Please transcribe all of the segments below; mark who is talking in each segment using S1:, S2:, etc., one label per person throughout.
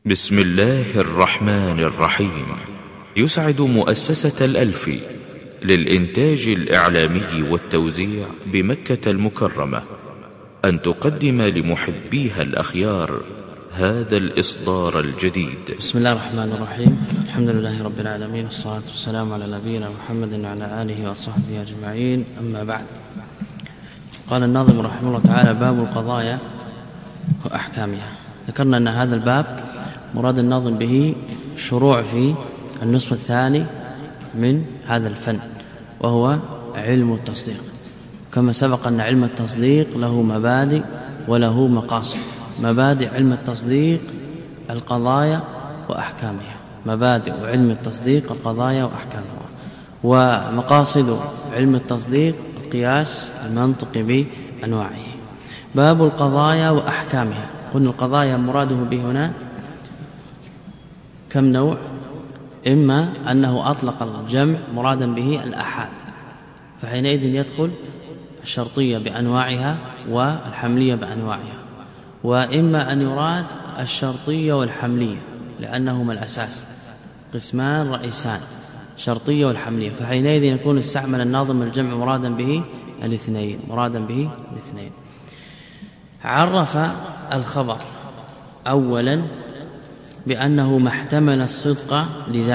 S1: بسم الله الرحمن الرحيم. يسعد مؤسسة الألفي للإنتاج الإعلامي والتوزيع بمكة المكرمة أن تقدم لمحبيها الأخيار هذا الإصدار الجديد.
S2: بسم الله الرحمن الرحيم. الحمد لله رب العالمين، والصلاة والسلام على نبينا محمد وعلى آله وصحبه أجمعين، أما بعد. قال الناظم رحمه الله تعالى: باب القضايا وأحكامها. ذكرنا أن هذا الباب مراد الناظم به شروع في النصف الثاني من هذا الفن، وهو علم التصديق. كما سبق أن علم التصديق له مبادئ وله مقاصد. مبادئ علم التصديق القضايا وأحكامها، مبادئ علم التصديق القضايا وأحكامها. ومقاصد علم التصديق القياس المنطقي بأنواعه. باب القضايا وأحكامها. قلنا القضايا مراده به هنا كم نوع؟ إما أنه أطلق الجمع مرادا به الأحاد، فحينئذ يدخل الشرطية بأنواعها والحملية بأنواعها، وإما أن يراد الشرطية والحملية لأنهما الأساس، قسمان رئيسان، شرطية والحملية، فحينئذ يكون استعمل الناظم الجمع مرادا به الاثنين. عرف الخبر أولا بأنه ما احتمل الصدق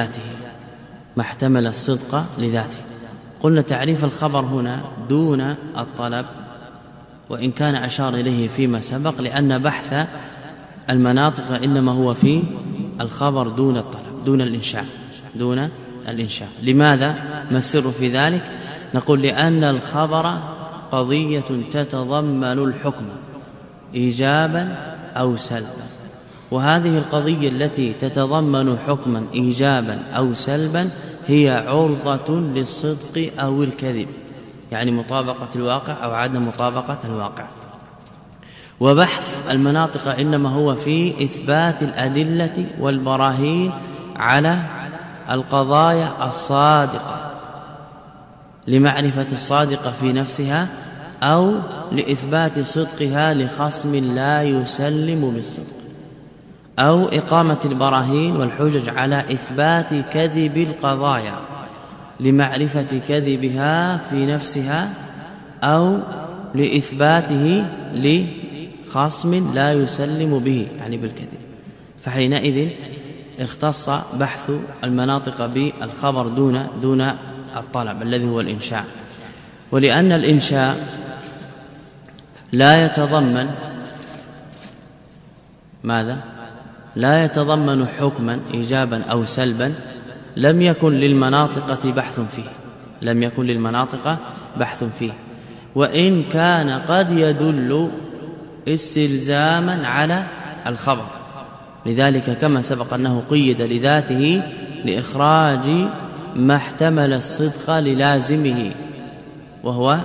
S2: لذاته. قلنا تعريف الخبر هنا دون الطلب، وإن كان أشار إليه فيما سبق، لأن بحث المناطق إنما هو في الخبر دون الطلب، دون الإنشاء. لماذا؟ ما السر في ذلك؟ نقول لأن الخبر قضية تتضمن الحكم إيجابا أو سلبا، وهذه القضية التي تتضمن حكما إيجابا أو سلبا هي عرضة للصدق أو الكذب، يعني مطابقة الواقع أو عدم مطابقة الواقع. وبحث المناطق إنما هو في إثبات الأدلة والبراهين على القضايا الصادقة، لمعرفة الصادقة في نفسها أو لإثبات صدقها لخصم لا يسلم بالصدق، أو إقامة البراهين والحجج على إثبات كذب القضايا لمعرفة كذبها في نفسها أو لإثباته لخصم لا يسلم به، يعني بالكذب. فحينئذ اختص بحث المناطق بالخبر دون الطلب الذي هو الإنشاء. ولأن الإنشاء لا يتضمن ماذا؟ لا يتضمن حكما إيجابا أو سلبا، لم يكن للمناطق بحث فيه، وإن كان قد يدل استلزاما على الخبر. لذلك كما سبق أنه قيد لذاته لإخراج ما احتمل الصدق للازمه، وهو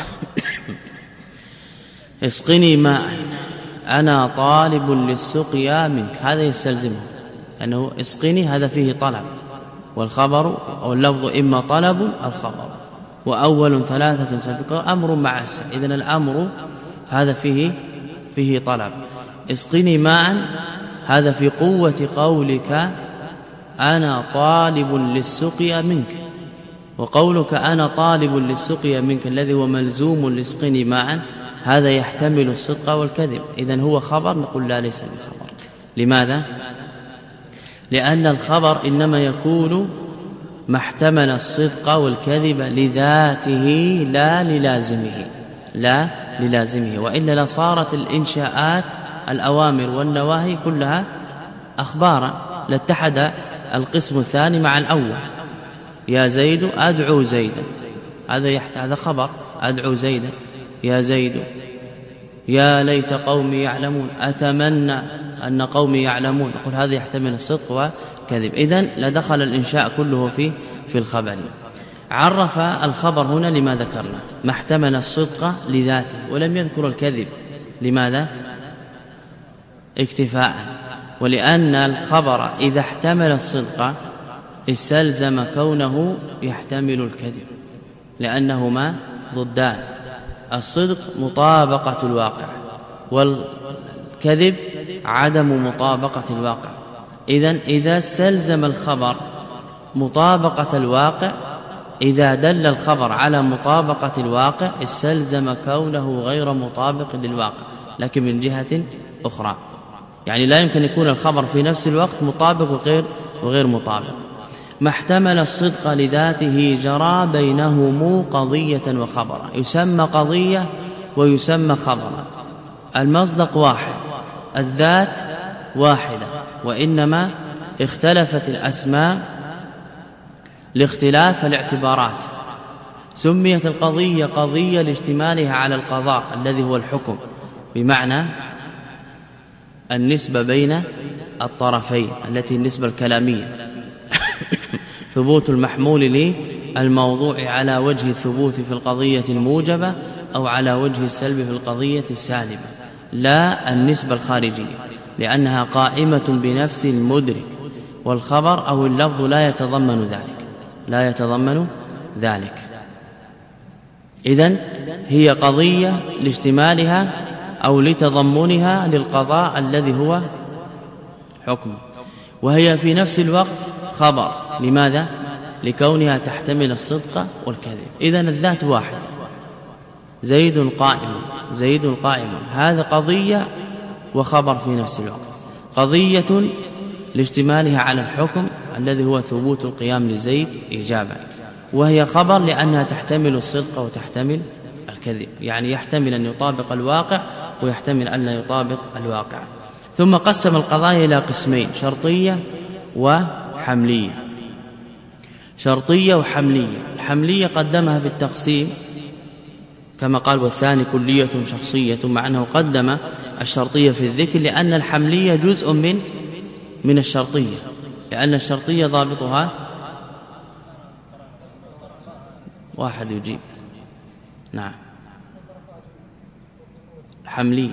S2: اسقني ماء أنا طالب للسقيا منك، هذا يستلزمه، أنه اسقني هذا فيه طلب، والخبر أو اللفظ إما طلب أو خبر، وأول ثلاثة ستذكر أمر مع السن، إذن الأمر هذا فيه طلب. اسقني ماء هذا في قوة قولك أنا طالب للسقيا منك، وقولك أنا طالب للسقيا منك الذي هو ملزوم لاسقني ماء هذا يحتمل الصدق والكذب، إذن هو خبر؟ نقول لا، ليس بخبر. لماذا؟ لأن الخبر إنما يكون ما احتمل الصدق والكذب لذاته لا للازمه، وإلا لصارت الإنشاءات الأوامر والنواهي كلها أخبارا، لاتحد القسم الثاني مع الأول. يا زيد أدعو زيدا، هذا خبر، أدعو زيدا يا زيد. يا ليت قومي يعلمون، أتمنى أن قومي يعلمون، نقول هذا يحتمل الصدق والكذب. إذن لدخل الإنشاء كله في الخبر. عرف الخبر هنا لما ذكرنا ما احتمل الصدق لذاته، ولم يذكر الكذب. لماذا؟ اكتفاء. ولأن الخبر إذا احتمل الصدق استلزم كونه يحتمل الكذب، لأنهما ضدان، الصدق مطابقة الواقع، والكذب عدم مطابقة الواقع. إذن إذا استلزم الخبر مطابقة الواقع، إذا دل الخبر على مطابقة الواقع استلزم كونه غير مطابق للواقع، لكن من جهة أخرى. يعني لا يمكن يكون الخبر في نفس الوقت مطابق وغير مطابق. ما احتمل الصدق لذاته جرى بينهم قضية وخبرا، يسمى قضية ويسمى خبرا. المصدق واحد، الذات واحدة، وإنما اختلفت الأسماء لاختلاف الاعتبارات. سميت القضية قضية لاشتمالها على القضاء الذي هو الحكم، بمعنى النسبة بين الطرفين التي النسبة الكلامية ثبوت المحمول للموضوع على وجه الثبوت في القضية الموجبة أو على وجه السلب في القضية السالبة، لا النسبة الخارجية، لأنها قائمة بنفس المدرك، والخبر أو اللفظ لا يتضمن ذلك. إذن هي قضية لاشتمالها أو لتضمنها للقضاء الذي هو حكم، وهي في نفس الوقت خبر. لماذا؟ لكونها تحتمل الصدق والكذب. إذن الذات واحدة، زيد قائم، هذا قضية وخبر في نفس الوقت. قضية لاشتمالها على الحكم الذي هو ثبوت القيام لزيد إيجابا، وهي خبر لأنها تحتمل الصدق وتحتمل الكذب، يعني يحتمل أن يطابق الواقع ويحتمل أن لا يطابق الواقع. ثم قسم القضايا إلى قسمين: شرطية وحملية. شرطية وحملية. الحملية قدمها في التقسيم كما قال: والثاني كلية شخصية، مع أنه قدم الشرطية في الذكر لأن الحملية جزء من الشرطية، لأن الشرطية ضابطها واحد يجيب. نعم. الحملية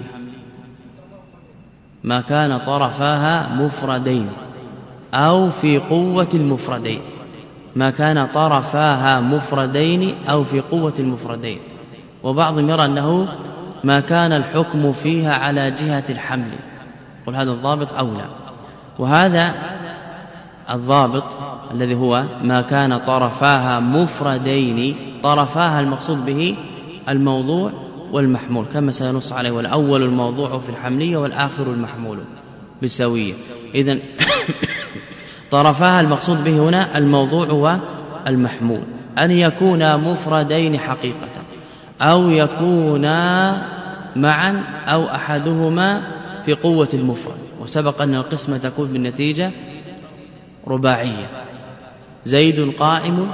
S2: ما كان طرفاها مفردين أو في قوة المفردين، ما كان طرفاها مفردين أو في قوة المفردين. وبعضهم يرى أنه ما كان الحكم فيها على جهة الحمل، قل هذا الضابط أولى. وهذا الضابط الذي هو ما كان طرفاها مفردين، طرفاها المقصود به الموضوع والمحمول كما سينص عليه، والأول الموضوع في الحملية والآخر المحمول بسوية. إذن طرفاها المقصود به هنا الموضوع والمحمول، أن يكونا مفردين حقيقة أو يكونا معا أو أحدهما في قوة المفرد. وسبق أن القسمة تكون بالنتيجة رباعية: زيد قائم،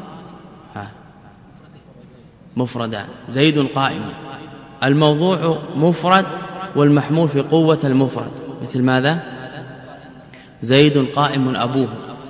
S2: مفردان، زيد قائم، الموضوع مفرد والمحمول في قوة المفرد، مثل ماذا؟ زيد قائم أبوه.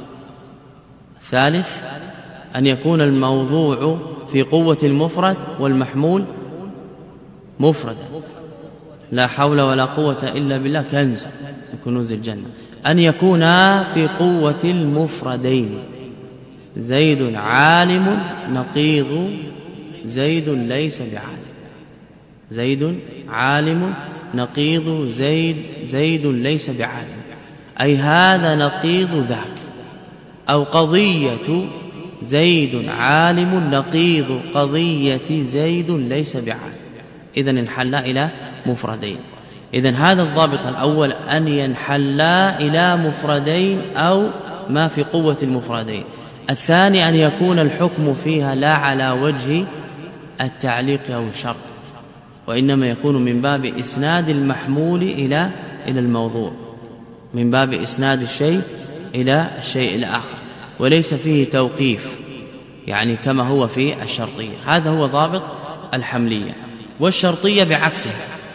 S2: الثالث أن يكون الموضوع في قوة المفرد والمحمول مفردا: لا حول ولا قوة إلا بالله كنز من كنوز الجنة. أن يكونا في قوة المفردين: زيد عالم نقيض زيد ليس بعالم، زيد عالم نقيض زيد ليس بعالم، أي هذا نقيض ذاك. أو قضية زيد عالم نقيض قضية زيد ليس بعالم. إذن انحلا إلى مفردين. إذن هذا الضابط الأول أن ينحلا إلى مفردين أو ما في قوة المفردين. الثاني أن يكون الحكم فيها لا على وجه التعليق أو الشرط، وإنما يكون من باب إسناد المحمول إلى الموضوع، من باب إسناد الشيء إلى الشيء الآخر، وليس فيه توقيف يعني كما هو في الشرطية. هذا هو ضابط الحملية. والشرطية بعكسها: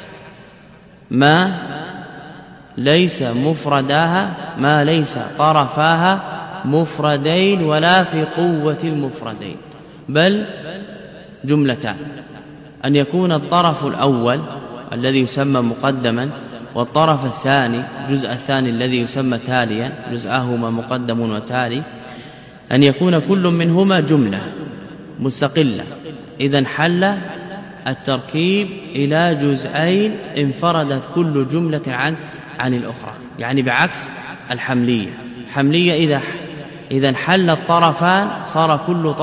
S2: ما ليس مفرداها، ما ليس طرفاها مفردين ولا في قوة المفردين، بل جملتان: أن يكون الطرف الأول الذي يسمى مقدما، والطرف الثاني الجزء الثاني الذي يسمى تاليا، جزءهما مقدم وتالي، أن يكون كل منهما جملة مستقلة. إذن حل التركيب إلى جزئين انفردت كل جملة عن الأخرى، يعني بعكس الحملية. حملية إذا انحل الطرفان صار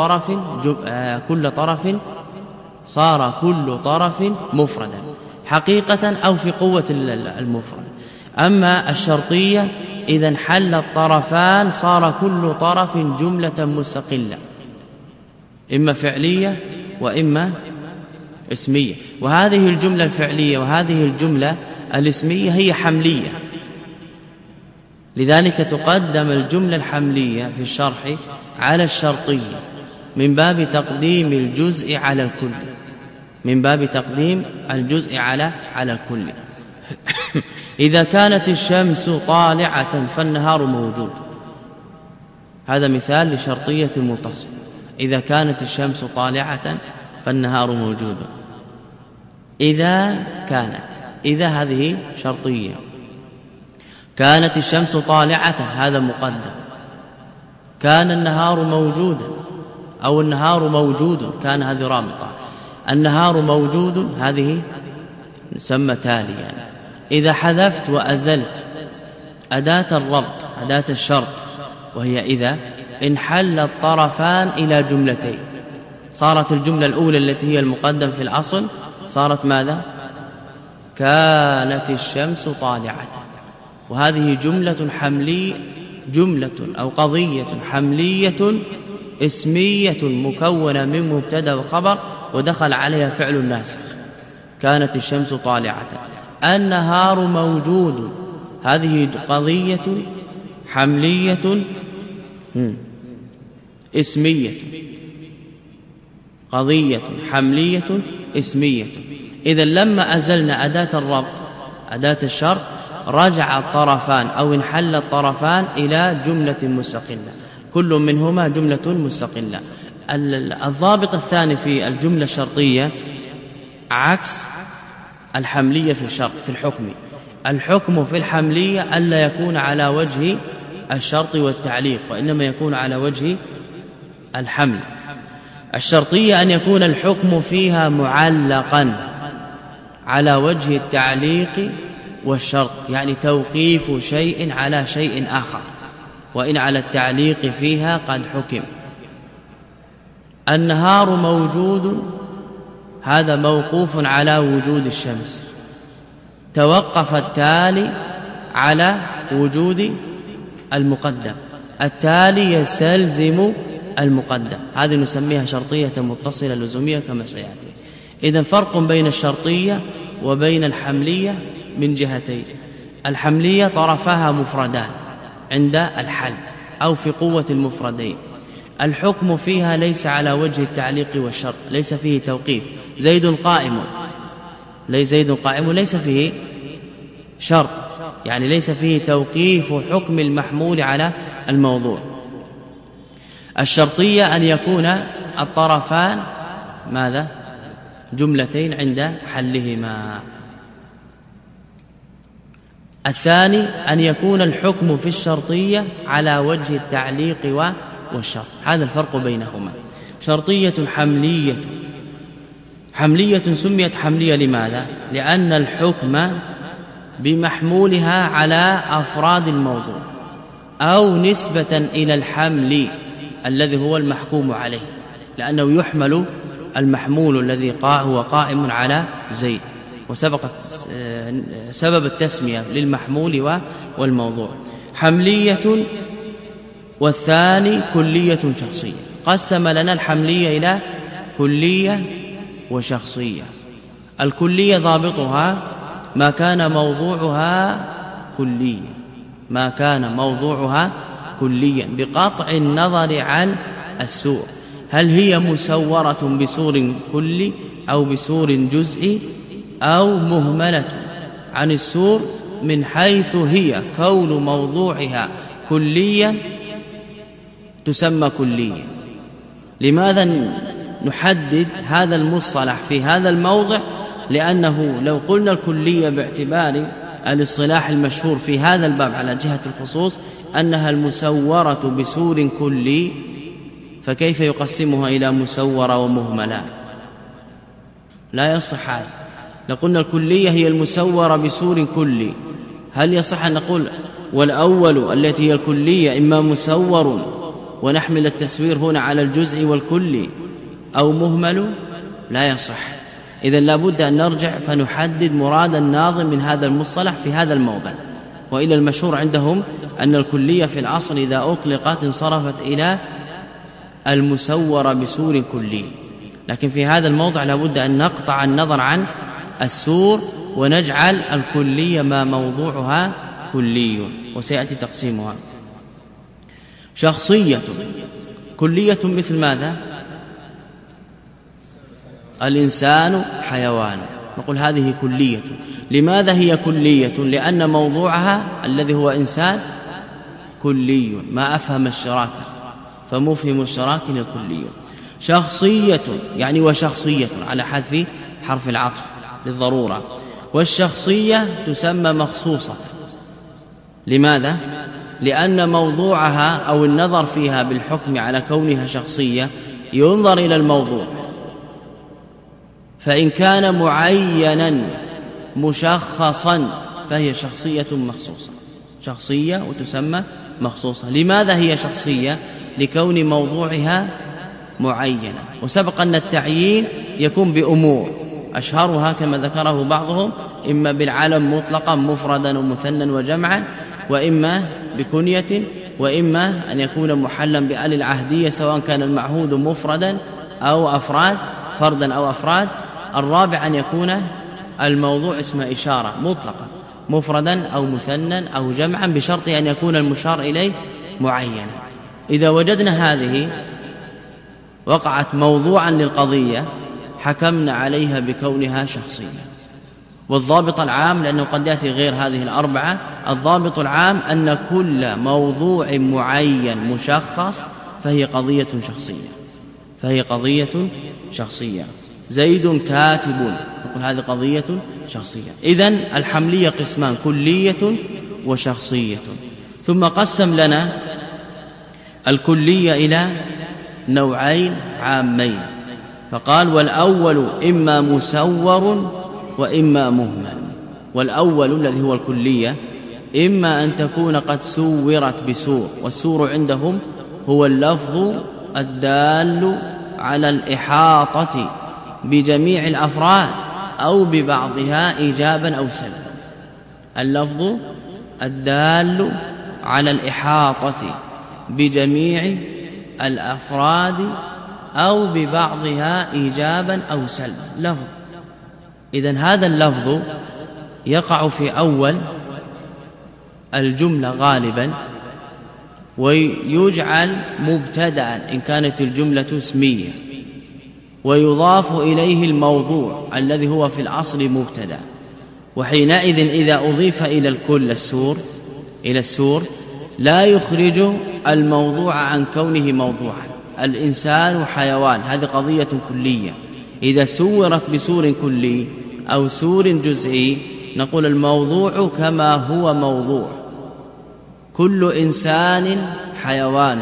S2: كل طرف مفردا حقيقة أو في قوة المفرد. أما الشرطية إذا انحل الطرفان صار كل طرف جملة مستقلة إما فعلية وإما اسمية. وهذه الجملة الفعلية وهذه الجملة الاسمية هي حملية، لذلك تقدم الجملة الحملية في الشرح على الشرطية من باب تقديم الجزء على الكل، من باب تقديم الجزء على الكل. إذا كانت الشمس طالعة فالنهار موجود، هذا مثال لشرطية متصل. إذا كانت الشمس طالعة فالنهار موجود. إذا هذه شرطية. كانت الشمس طالعة هذا مقدم. كان النهار موجودا أو النهار موجود، كان هذه رابطة. النهار موجود هذه نسمى تاليا. إذا حذفت وأزلت أداة الربط أداة الشرط وهي إذا انحل الطرفان إلى جملتين، صارت الجملة الأولى التي هي المقدم في الأصل صارت ماذا؟ كانت الشمس طالعة، وهذه جملة أو قضية حملية اسمية مكونة من مبتدا وخبر ودخل عليها فعل الناسخ. كانت الشمس طالعة. النهار موجود، هذه قضية حملية اسمية، قضية حملية اسمية. إذا لما أزلنا أداة الربط أداة الشرط رجع الطرفان أو انحل الطرفان إلى جملة مستقلة، كل منهما جملة مستقلة. الضابط الثاني في الجملة الشرطية عكس الحملية في الشرط في الحكم. الحكم في الحملية ألا يكون على وجه الشرط والتعليق، وإنما يكون على وجه الحمل. الشرطية أن يكون الحكم فيها معلقا على وجه التعليق والشرط، يعني توقيف شيء على شيء آخر، وإن على التعليق فيها قد حكم. النهار موجود هذا موقوف على وجود الشمس، توقف التالي على وجود المقدم، التالي يستلزم المقدم. هذه نسميها شرطية متصلة لزومية كما سيأتي. إذن فرق بين الشرطية وبين الحملية من جهتين. الحملية طرفها مفردان عند الحل أو في قوة المفردين. الحكم فيها ليس على وجه التعليق والشرط، ليس فيه توقيف. زيد قائم ليس فيه شرط، يعني ليس فيه توقيف حكم المحمول على الموضوع. الشرطية أن يكون الطرفان ماذا؟ جملتين عند حلهما. الثاني أن يكون الحكم في الشرطية على وجه التعليق والشرط، هذا الفرق بينهما. شرطية حملية سميت حملية لماذا؟ لأن الحكم بمحمولها على أفراد الموضوع أو نسبة إلى الحمل الذي هو المحكوم عليه، لأنه يحمل المحمول الذي هو قائم على زيد، وسبقت سبب التسمية للمحمول والموضوع. حملية. والثاني كلية شخصية. قسم لنا الحملية إلى كلية وشخصية. الكلية ضابطها ما كان موضوعها كليا بقطع النظر عن السور، هل هي مسورة بسور كلي أو بسور جزئي أو مهملة عن السور، من حيث هي كون موضوعها كليا تسمى كلية. لماذا نحدد هذا المصطلح في هذا الموضع؟ لأنه لو قلنا الكلية باعتبار الاصطلاح المشهور في هذا الباب على جهة الخصوص أنها المسورة بسور كلي، فكيف يقسمها إلى مسورة ومهملة؟ لا يصح هذا. لو قلنا الكلية هي المسورة بسور كلي، هل يصح أن نقول والأول التي هي الكلية إما مسور ونحمل التسوير هنا على الجزء والكل أو مهمل لا يصح. إذن لابد أن نرجع فنحدد مراد الناظم من هذا المصطلح في هذا الموضع. وإلى المشهور عندهم أن الكلية في الأصل إذا أطلقت انصرفت إلى المسور بسور كلي، لكن في هذا الموضع لابد أن نقطع النظر عن السور ونجعل الكلية ما موضوعها كلي، وسيأتي تقسيمها. شخصية كلية مثل ماذا؟ الإنسان حيوان، نقول هذه كلية. لماذا هي كلية؟ لأن موضوعها الذي هو إنسان كلي، ما أفهم الشراكة فمفهم الشراك الكلي. شخصية يعني وشخصية على حذف حرف العطف للضرورة. والشخصية تسمى مخصوصة. لماذا؟ لأن موضوعها أو النظر فيها بالحكم على كونها شخصية ينظر إلى الموضوع، فإن كان معينا مشخصا فهي شخصية مخصوصة، شخصية وتسمى مخصوصة. لماذا هي شخصية؟ لكون موضوعها معينا. وسبق أن التعيين يكون بأمور أشهرها كما ذكره بعضهم إما بالعلم مطلقا مفردا ومثنى وجمعا، وإما بكنية، وإما أن يكون محلا بآل العهدية سواء كان المعهود مفردا أو أفراد، فردا أو أفراد. الرابع أن يكون الموضوع اسم إشارة مطلقا مفردا أو مثنى أو جمعا بشرط أن يكون المشار إليه معينا. إذا وجدنا هذه وقعت موضوعا للقضية حكمنا عليها بكونها شخصية. والضابط العام، لأنه قد يأتي غير هذه الأربعة، الضابط العام أن كل موضوع معين مشخص فهي قضية شخصية، فهي قضية شخصية. زيد كاتب، نقول هذه قضية شخصية. إذن الحملية قسمان، كلية وشخصية. ثم قسم لنا الكلية إلى نوعين عامين، فقال والأول إما مسور وإما مهمل. والأول الذي هو الكلية إما أن تكون قد سورت بسور، والسور عندهم هو اللفظ الدال على الإحاطة بجميع الأفراد أو ببعضها إيجابا أو سلبا. اللفظ الدال على الإحاطة بجميع الأفراد أو ببعضها إيجابا أو سلبا، لفظ. إذن هذا اللفظ يقع في أول الجملة غالبا، ويجعل مبتدأ إن كانت الجملة اسمية، ويضاف إليه الموضوع الذي هو في الأصل مبتدأ. وحينئذ إذا أضيف إلى الكل السور لا يخرج الموضوع عن كونه موضوعا. الإنسان حيوان، هذه قضية كلية. إذا سورت بسور كلي أو سور جزئي نقول الموضوع كما هو موضوع. كل إنسان حيوان،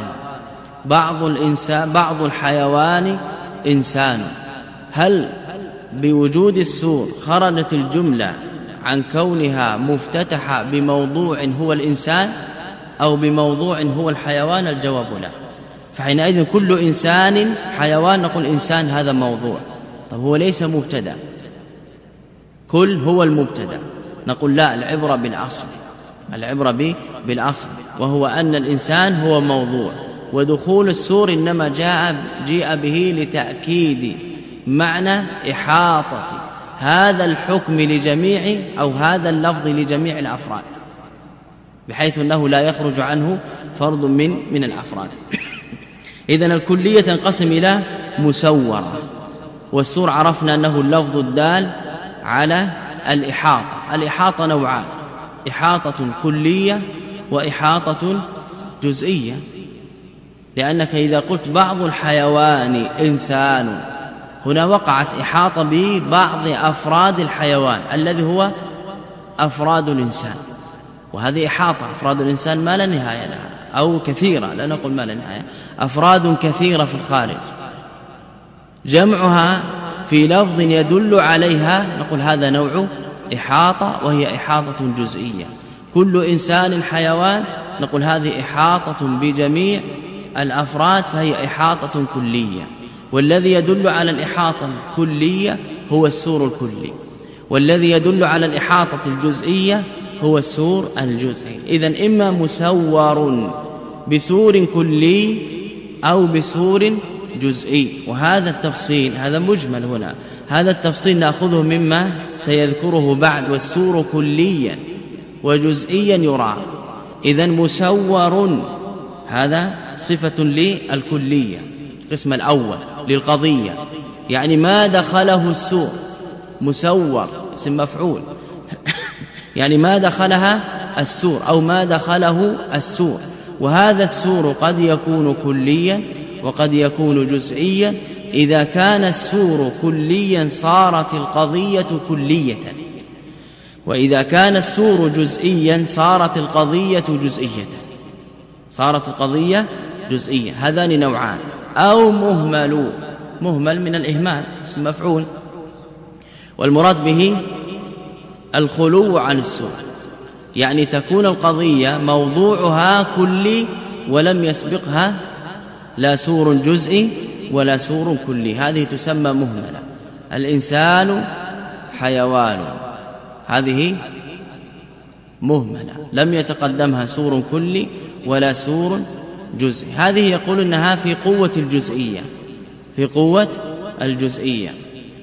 S2: بعض الحيوان إنسان. هل بوجود السور خرجت الجملة عن كونها مفتتحة بموضوع هو الإنسان أو بموضوع هو الحيوان؟ الجواب لا. فحينئذ كل إنسان حيوان نقول إنسان هذا موضوع. طب هو ليس مبتدأ، كل هو المبتدأ، نقول لا، العبرة بالأصل، العبرة بالأصل، وهو أن الإنسان هو موضوع. ودخول السور إنما جاء به لتأكيد معنى إحاطة هذا الحكم لجميع أو هذا اللفظ لجميع الأفراد، بحيث أنه لا يخرج عنه فرد من الأفراد. إذن الكلية تنقسم إلى مسورة، والسور عرفنا أنه اللفظ الدال على الإحاطة. الإحاطة نوعان، إحاطة كلية وإحاطة جزئية. لأنك إذا قلت بعض الحيوان إنسان، هنا وقعت إحاطة ببعض أفراد الحيوان الذي هو أفراد الإنسان، وهذه إحاطة. أفراد الإنسان ما لا نهاية لها، أو كثيرة، لا نقول ما لا نهاية، أفراد كثيرة في الخارج. جمعها في لفظ يدل عليها نقول هذا نوع إحاطة، وهي إحاطة جزئية. كل إنسان حيوان، نقول هذه إحاطة بجميع الأفراد، فهي إحاطة كلية. والذي يدل على الإحاطة الكلية هو السور الكلي، والذي يدل على الإحاطة الجزئية هو السور الجزئي. إذن إما مسور بسور كلي أو بسور جزئي. وهذا التفصيل هذا مجمل هنا، هذا التفصيل نأخذه مما سيذكره بعد. والسور كليا وجزئيا يرى. إذن مسور هذا صفة للكلية، القسم الأول للقضية، يعني ما دخله السور. مسور اسم مفعول يعني ما دخلها السور أو ما دخله السور. وهذا السور قد يكون كليا وقد يكون جزئيا. إذا كان السور كليا صارت القضية كلية، وإذا كان السور جزئيا صارت القضية جزئية، صارت القضية جزئية. هذان نوعان. أو مهمل من الإهمال اسم مفعول، والمراد به الخلو عن السور، يعني تكون القضية موضوعها كلي ولم يسبقها لا سور جزئي ولا سور كلي، هذه تسمى مهملة. الإنسان حيوان، هذه مهملة لم يتقدمها سور كلي ولا سور جزئي. هذه يقول إنها في قوة الجزئية، في قوة الجزئية.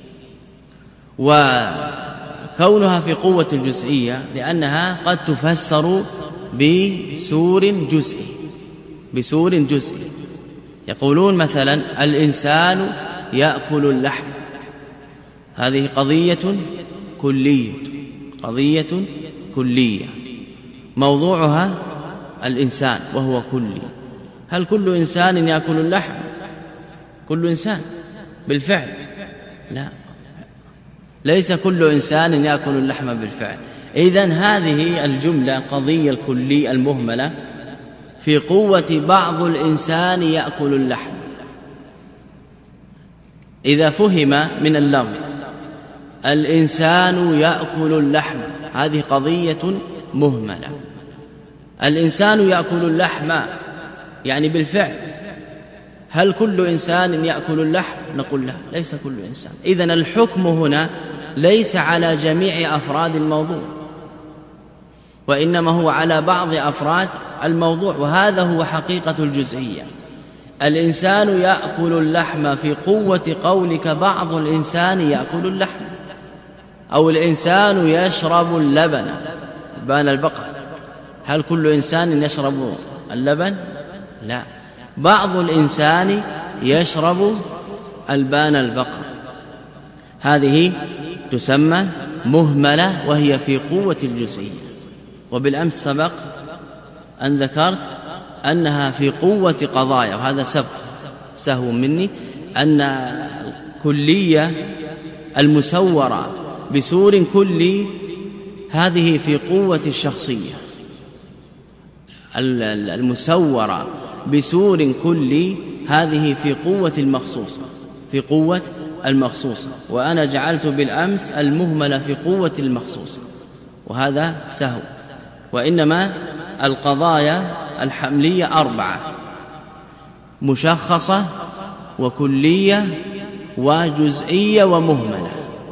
S2: وكونها في قوة الجزئية لأنها قد تفسر بسور جزئي، بسور جزئي. يقولون مثلا الإنسان يأكل اللحم، هذه قضية كلية، قضية كلية موضوعها الإنسان وهو كلي. هل كل إنسان يأكل اللحم؟ كل إنسان بالفعل؟ لا، ليس كل إنسان يأكل اللحم بالفعل. إذن هذه الجملة قضية الكلي المهملة في قوة بعض الإنسان يأكل اللحم. إذا فهم من اللفظ الإنسان يأكل اللحم، هذه قضية مهملة. الإنسان يأكل اللحم يعني بالفعل. هل كل إنسان يأكل اللحم؟ نقول لا، ليس كل إنسان. إذن الحكم هنا ليس على جميع أفراد الموضوع، وإنما هو على بعض أفراد الموضوع. وهذا هو حقيقة الجزئية. الإنسان يأكل اللحم في قوة قولك بعض الإنسان يأكل اللحم، أو الإنسان يشرب اللبن، بان البقر. هل كل إنسان يشرب اللبن؟ لا، بعض الإنسان يشرب البان البقر. هذه تسمى مهملة وهي في قوة الجزئية. وبالأمس سبق أن ذكرت أنها في قوة قضايا، وهذا سهو مني، أن الكلية المسورة بسور كلي هذه في قوة الشخصية، المسورة بسور كلي هذه في قوة المخصوصة، في قوة المخصوصة. وأنا جعلت بالأمس المهملة في قوة المخصوصة، وهذا سهو. وإنما القضايا الحملية 4: مشخصة وكلية وجزئية ومهملة.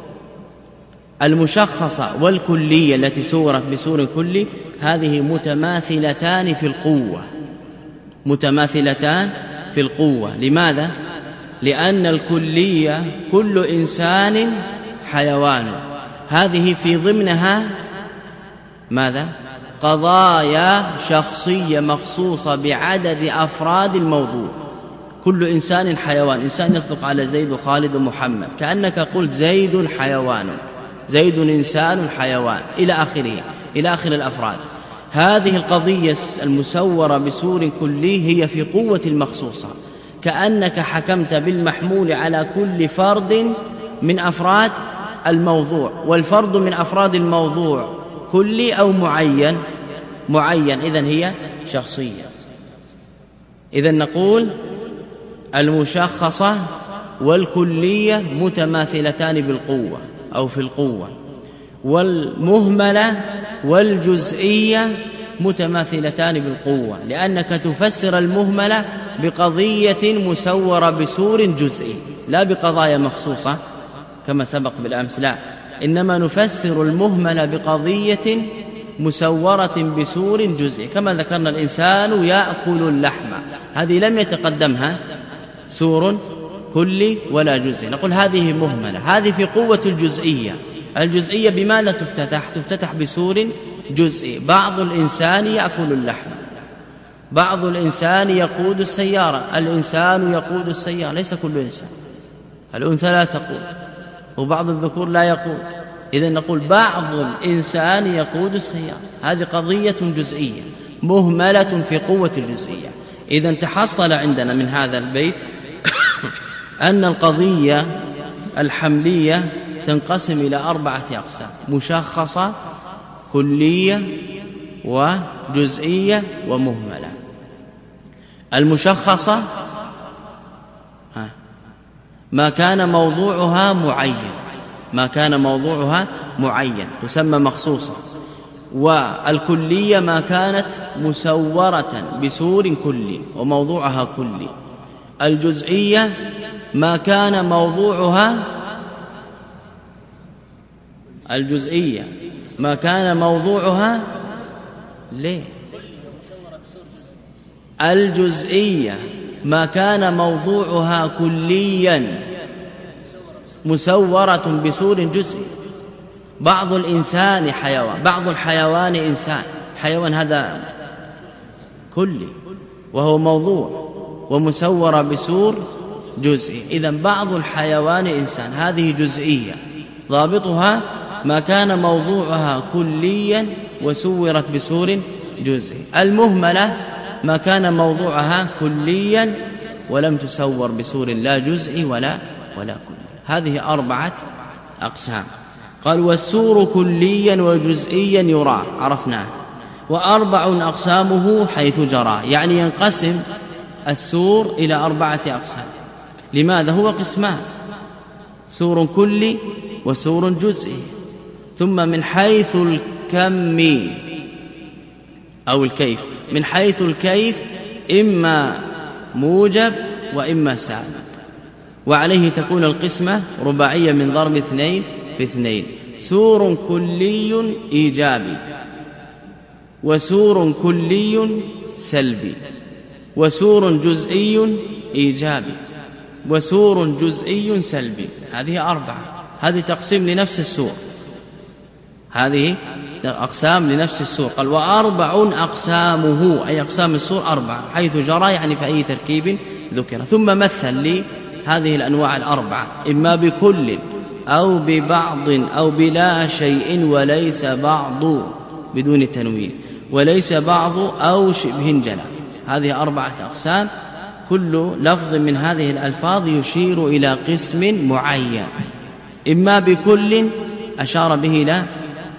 S2: المشخصة والكلية التي صورت بسور كلي هذه متماثلتان في القوة، متماثلتان في القوة. لماذا؟ لأن الكلية كل إنسان حيوان، هذه في ضمنها ماذا؟ قضايا شخصية مخصوصة بعدد أفراد الموضوع. كل إنسان حيوان، إنسان يصدق على زيد وخالد ومحمد، كأنك قلت زيد حيوان، زيد إنسان حيوان، إلى آخره، إلى آخر الأفراد. هذه القضية المسورة بسور كلي هي في قوة المخصوصة، كأنك حكمت بالمحمول على كل فرد من أفراد الموضوع، والفرد من أفراد الموضوع كلي أو معين، إذن هي شخصية. إذن نقول المشخصة والكلية متماثلتان بالقوة أو في القوة، والمهملة والجزئية متماثلتان بالقوة، لأنك تفسر المهملة بقضية مسورة بسور جزئي لا بقضايا مخصوصة كما سبق بالأمس، لا، إنما نفسر المهملة بقضية مسورة بسور جزئي، كما ذكرنا الإنسان يأكل اللحم، هذه لم يتقدمها سور كلي ولا جزئي، نقول هذه مهملة. هذه في قوة الجزئية. الجزئية بماذا تفتتح؟ تفتتح بسور جزئي. بعض الإنسان يأكل اللحم، بعض الإنسان يقود السيارة، الإنسان يقود السيارة، ليس كل إنسان، الأنثى لا تقود وبعض الذكور لا يقود، إذن نقول بعض الإنسان يقود السيارة، هذه قضية جزئية مهملة في قوة الجزئية. إذن تحصل عندنا من هذا البيت أن القضية الحملية تنقسم إلى 4 أقسام: مشخصة، كلية، وجزئية، ومهملة. المشخصة ما كان موضوعها معين، ما كان موضوعها معين تسمى مخصوصة. والكلية ما كانت مسورة بسور كلي وموضوعها كلي. الجزئية ما كان موضوعها الجزئية ما كان موضوعها ليه؟ الجزئية ما كان موضوعها كليا مسورة بسور جزئي. بعض الإنسان حيوان، بعض الحيوان إنسان، حيوان هذا كلي وهو موضوع ومسور بسور جزئي. إذن بعض الحيوان إنسان، هذه جزئية ضابطها ما كان موضوعها كليا وسورت بسور جزئي. المهملة ما كان موضوعها كليا ولم تسور بسور لا جزئي ولا كلي. هذه 4 أقسام. قال: والسور كليا وجزئيا يرى، عرفناه. و4 أقسامه حيث جرى، يعني ينقسم السور إلى 4 أقسام. لماذا؟ هو قسمان: سور كلي وسور جزئي. ثم من حيث الكم أو الكيف، من حيث الكيف إما موجب وإما سالب، وعليه تكون القسمة رباعية من ضرب 2 في 2: سور كلي إيجابي، وسور كلي سلبي، وسور جزئي إيجابي، وسور جزئي سلبي. هذه 4. هذه تقسيم لنفس السور، هذه أقسام لنفس السور. قال: و4 أقسامه، أي أقسام السور 4 حيث جرى، يعني في أي تركيب ذكر. ثم مثل لي هذه الأنواع 4: إما بكل أو ببعض أو بلا شيء وليس بعض بدون تنوين، وليس بعض أو شبه جلا. هذه 4 أقسام، كل لفظ من هذه الألفاظ يشير إلى قسم معين. إما بكل أشار به إلى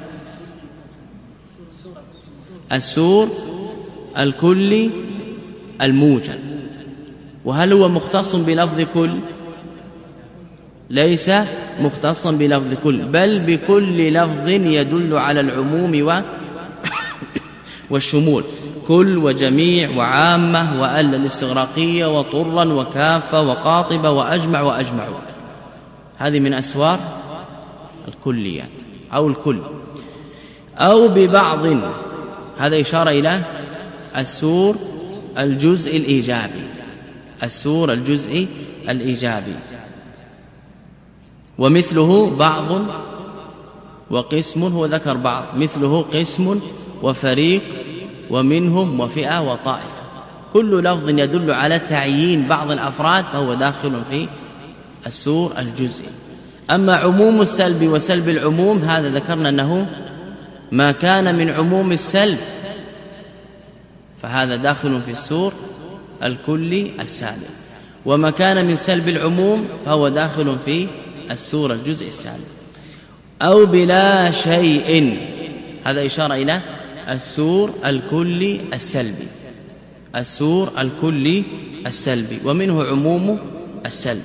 S2: السور الكلي الموجب. وهل هو مختص بلفظ كل؟ ليس مختصا بلفظ كل، بل بكل لفظ يدل على العموم والشمول: كل وجميع وعامة وأل الاستغراقية وطرا وكافة وقاطبة وأجمع وأجمع. هذه من أسوار الكليات أو الكل. أو ببعض، هذا إشارة إلى السور الجزء الإيجابي، السور الجزء الإيجابي. ومثله بعض وقسم، هو ذكر بعض، مثله قسم وفريق ومنهم وفئة وطائفة. كل لفظ يدل على تعيين بعض الأفراد فهو داخل في السور الجزئي. أما عموم السلب وسلب العموم، هذا ذكرنا أنه ما كان من عموم السلب فهذا داخل في السور الكلي السالب، وما كان من سلب العموم فهو داخل في السور الجزء السالب. أو بلا شيء، هذا إشارة إلى السور الكلي السلبي، السور الكلي السلبي، ومنه عموم السلب.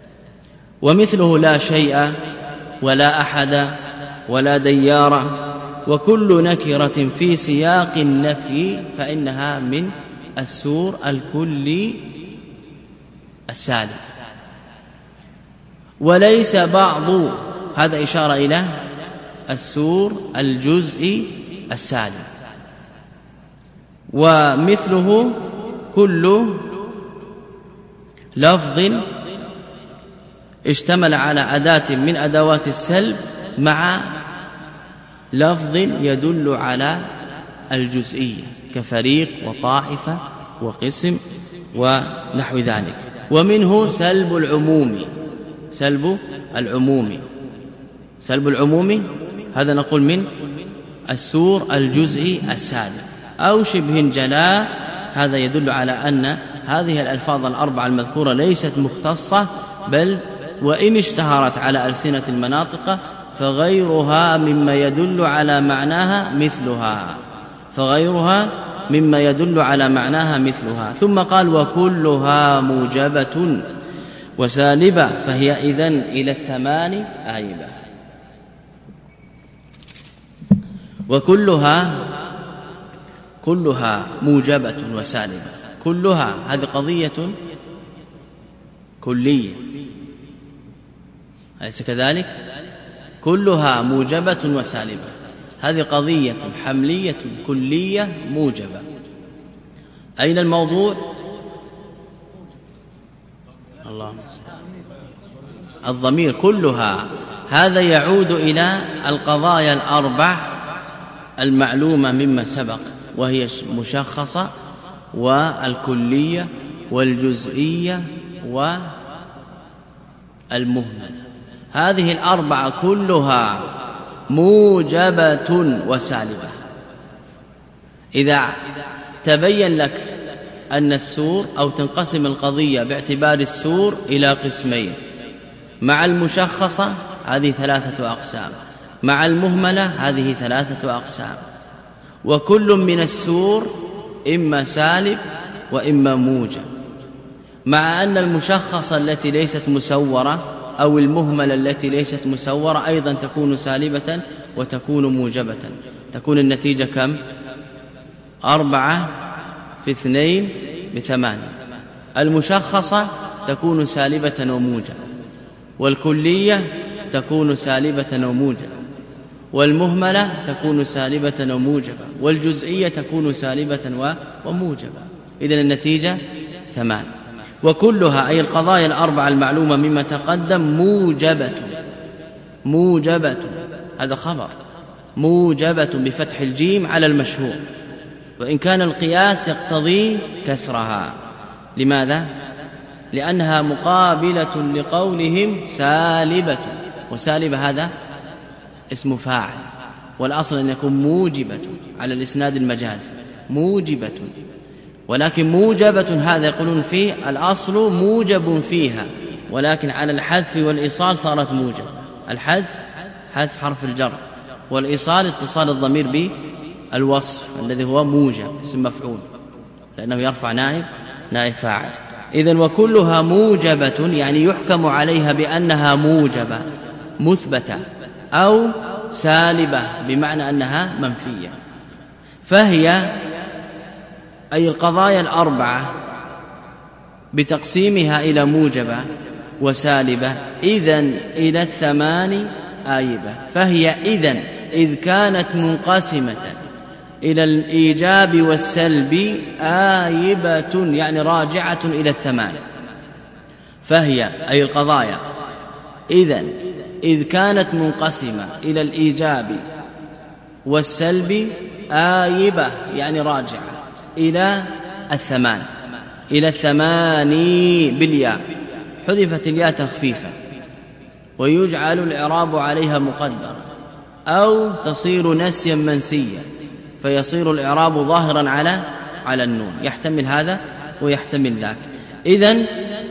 S2: ومثله لا شيء ولا أحد ولا ديار وكل نكرة في سياق النفي فإنها من السور الكلي السالب. وليس بعض، هذا إشارة إلى السور الجزئي السالب. ومثله كل لفظ اشتمل على أداة من أدوات السلب مع لفظ يدل على الجزئية كفريق وطائفة وقسم ونحو ذلك. ومنه سلب العموم. سلب العموم هذا نقول من السور الجزئي السالب أو شبه جلاء. هذا يدل على أن هذه الألفاظ الأربعة المذكورة ليست مختصة، بل وإن اشتهرت على ألسنة المناطق فغيرها مما يدل على معناها مثلها. ثم قال وكلها موجبة وسالبة فهي إذن إلى الثمان آيبة. وكلها موجبة وسالبة. كلها هذه قضية كلية، أليس كذلك؟ كلها موجبة وسالبة، هذه قضية حملية كلية موجبة. أين الموضوع؟ الله الضمير كلها، هذا يعود إلى القضايا الأربع المعلومة مما سبق، وهي مشخصة والكلية والجزئية والمهمل. هذه الأربعة كلها موجبة وسالبة. إذا تبين لك أن السور أو تنقسم القضية باعتبار السور إلى قسمين، مع المشخصة هذه 3 أقسام، مع المهملة هذه 3 أقسام، وكل من السور إما سالب وإما موجب، مع أن المشخصة التي ليست مسورة أو المهملة التي ليست مسورة أيضا تكون سالبة وتكون موجبة. تكون النتيجة كم؟ 4 في 2 ب8. المشخصة تكون سالبة وموجبة، والكلية تكون سالبة وموجبة، والمهملة تكون سالبة وموجبة، والجزئية تكون سالبة وموجبة. إذن النتيجة 8. وكلها أي القضايا الأربعة المعلومة مما تقدم موجبة، هذا خبر، موجبة بفتح الجيم على المشهور، وإن كان القياس يقتضي كسرها. لماذا؟ لأنها مقابلة لقولهم سالبة، وسالبة هذا اسم فاعل، والأصل أن يكون موجبة على الإسناد المجازي موجبة، ولكن موجبة هذا يقولون فيه الأصل موجب فيها، ولكن على الحذف والإيصال صارت موجب. الحذف حذف حرف الجر، والإيصال اتصال الضمير بالوصف الذي هو موجب اسم مفعول، لأنه يرفع نائب فاعل. إذن وكلها موجبة يعني يحكم عليها بأنها موجبة مثبتة أو سالبة بمعنى أنها منفية. فهي أي القضايا الأربعة بتقسيمها إلى موجبة وسالبة إذن إلى 8 آيبة. فهي إذن إذ كانت منقسمة إلى الإيجاب والسلب آيبة يعني راجعة إلى 8. فهي أي القضايا إذن إذ كانت منقسمة إلى الإيجاب والسلب آيبة يعني راجعة إلى 8 بالياء، حذفت الياء تخفيفا ويجعل الإعراب عليها مقدرا، أو تصير نسيا منسيا فيصير الإعراب ظاهرا على النون، يحتمل هذا ويحتمل ذاك. إذن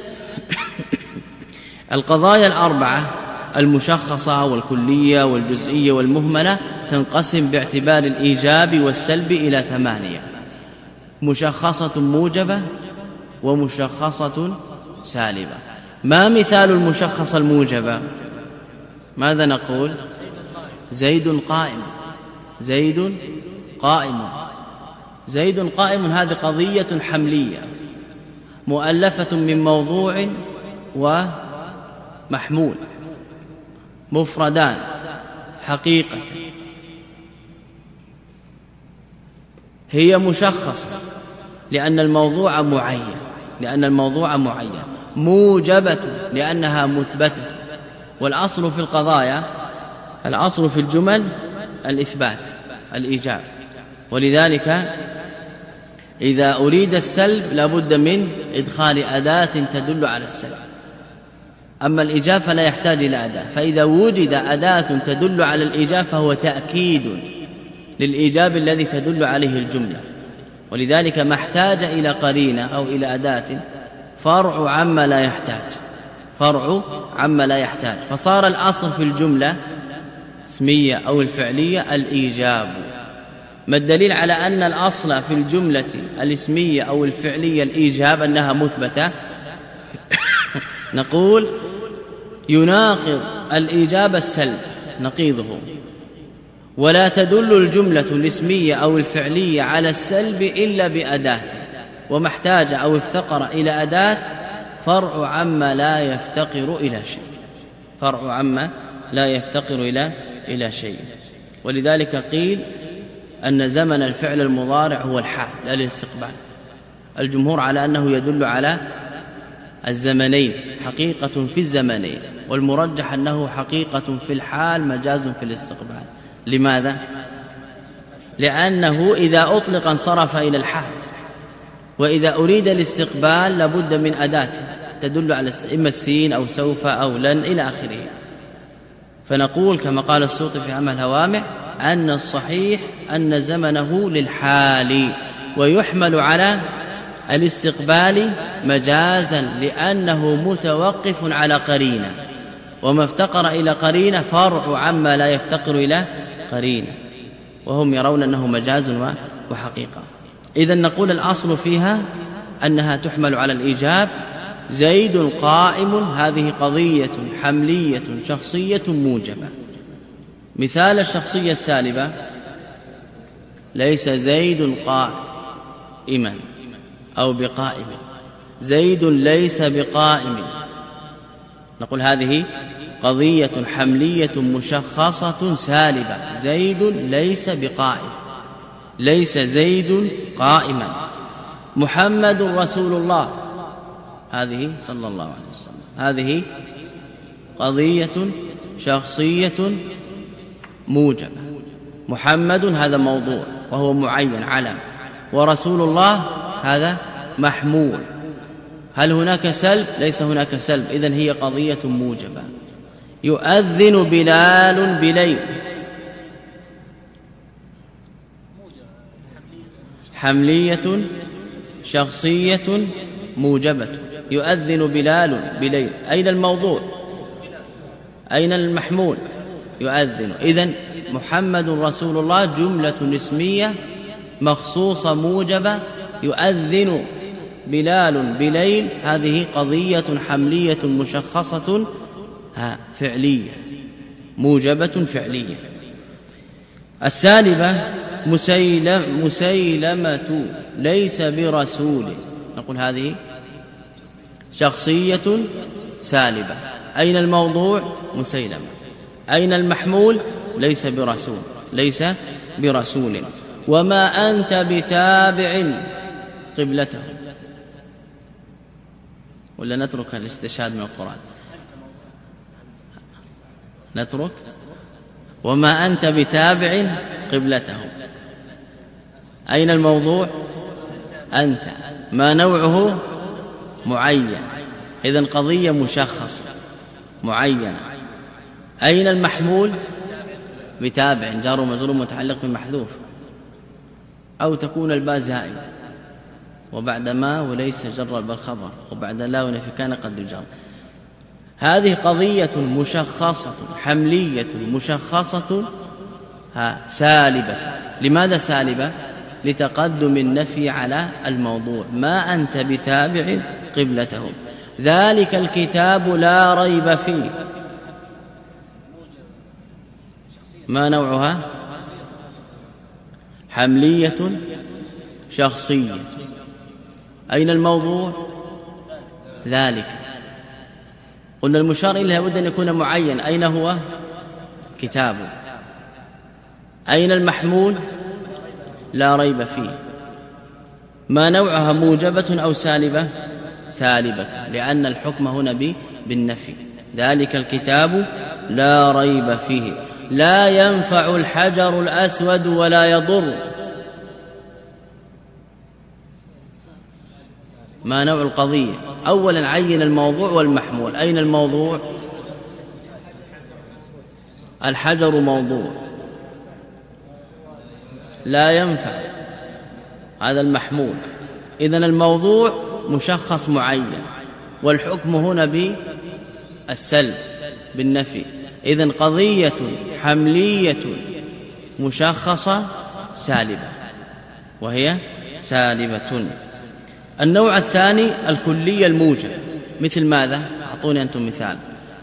S2: القضايا الأربعة المشخصة والكلية والجزئية والمهملة تنقسم باعتبار الإيجاب والسلب إلى 8: مشخصة موجبة ومشخصة سالبة. ما مثال المشخصة الموجبة؟ ماذا نقول؟ زيد قائم. زيد قائم. زيد قائم هذه قضية حملية مؤلفة من موضوع ومحمول مفردان حقيقة، هي مشخصة لأن الموضوع معين، موجبة لأنها مثبتة. والأصل في القضايا، الأصل في الجمل الإثبات الإيجاب، ولذلك إذا أريد السلب لابد من إدخال أداة تدل على السلب، أما الإيجاب فلا يحتاج إلى أداة، فإذا وجد أداة تدل على الإيجاب فهو تأكيد للإيجاب الذي تدل عليه الجملة، ولذلك ما احتاج إلى قرينة أو إلى أداة فرع عما لا يحتاج، فصار الأصل في الجملة اسمية أو الفعلية الإيجاب. ما الدليل على أن الأصل في الجملة الاسمية أو الفعلية الإيجاب أنها مثبتة؟ نقول يناقض الإيجاب السلب نقيضه، ولا تدل الجملة الاسمية أو الفعلية على السلب إلا بأداة، وما احتاج أو افتقر إلى أداة فرع عما لا يفتقر إلى شيء. ولذلك قيل أن زمن الفعل المضارع هو الحال لا الاستقبال. الجمهور على أنه يدل على الزمنين، حقيقة في الزمنين، والمرجح أنه حقيقة في الحال مجاز في الاستقبال. لماذا؟ لأنه إذا أطلق انصرف إلى الحال، وإذا أريد الاستقبال لابد من أداة تدل على إما السين أو سوف أو لن إلى آخره. فنقول كما قال السيوطي في عمل الهوامع أن الصحيح أن زمنه للحال ويحمل على الاستقبال مجازا لأنه متوقف على قرينة، وما افتقر إلى قرينة فرع عما لا يفتقر إلى قرينة، وهم يرون أنه مجاز وحقيقة. إذن نقول الأصل فيها أنها تحمل على الإيجاب. زيد قائم هذه قضية حملية شخصية موجبة. مثال الشخصية السالبة ليس زيد قائما أو بقائم، زيد ليس بقائم، نقول هذه قضية حملية مشخصة سالبة. زيد ليس بقائم، ليس زيد قائما. محمد رسول الله، هذه صلى الله عليه وسلم، هذه قضية شخصية موجبة. محمد هذا موضوع وهو معين علم، ورسول الله هذا محمول. هل هناك سلب؟ ليس هناك سلب، إذن هي قضية موجبة. يؤذن بلال بليل، حملية شخصية موجبة. يؤذن بلال بليل، أين الموضوع؟ أين المحمول؟ يؤذن. إذن محمد رسول الله جملة اسمية مخصوصة موجبة. يؤذن بلال بليل هذه قضية حملية مشخصة فعلية موجبة فعلية. السالبة مسيلمة ليس برسول، نقول هذه شخصية سالبة. أين الموضوع؟ مسيلمة. أين المحمول؟ ليس برسول، ليس برسول. وما أنت بتابع قبلته، ولا نترك الاستشهاد من القرآن؟ نترك. وما أنت بتابع قبلته، أين الموضوع؟ أنت. ما نوعه؟ معين، إذن قضية مشخصة معينة. أين المحمول؟ بتابع، جار ومجرور متعلق بمحذوف، أو تكون الباء زائدة وبعد ما وليس جر بل خبر، وبعد لا ونفي كان قد الجر. هذه قضية مشخصة حملية مشخصة سالبة. لماذا سالبة؟ لتقدم النفي على الموضوع. ما أنت بتابع قبلتهم، ذلك الكتاب لا ريب فيه. ما نوعها؟ حملية شخصية. أين الموضوع؟ ذلك. قلنا المشار إليه لابد أن يكون معين. أين هو؟ كتاب. أين المحمول؟ لا ريب فيه. ما نوعها؟ موجبة أو سالبة؟ سالبة، لأن الحكم هنا بالنفي. ذلك الكتاب لا ريب فيه. لا ينفع الحجر الأسود ولا يضر. ما نوع القضية؟ أولا عين الموضوع والمحمول. أين الموضوع؟ الحجر موضوع لا ينفع، هذا المحمول. إذن الموضوع مشخص معين، والحكم هنا بالسلب بالنفي. إذن قضية حملية مشخصة سالبة، وهي سالبة. النوع الثاني الكلية الموجبة. مثل ماذا؟ أعطوني أنتم مثال.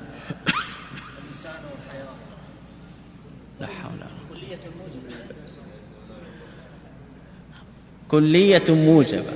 S2: لا حول ولا قوة. كلية موجبة.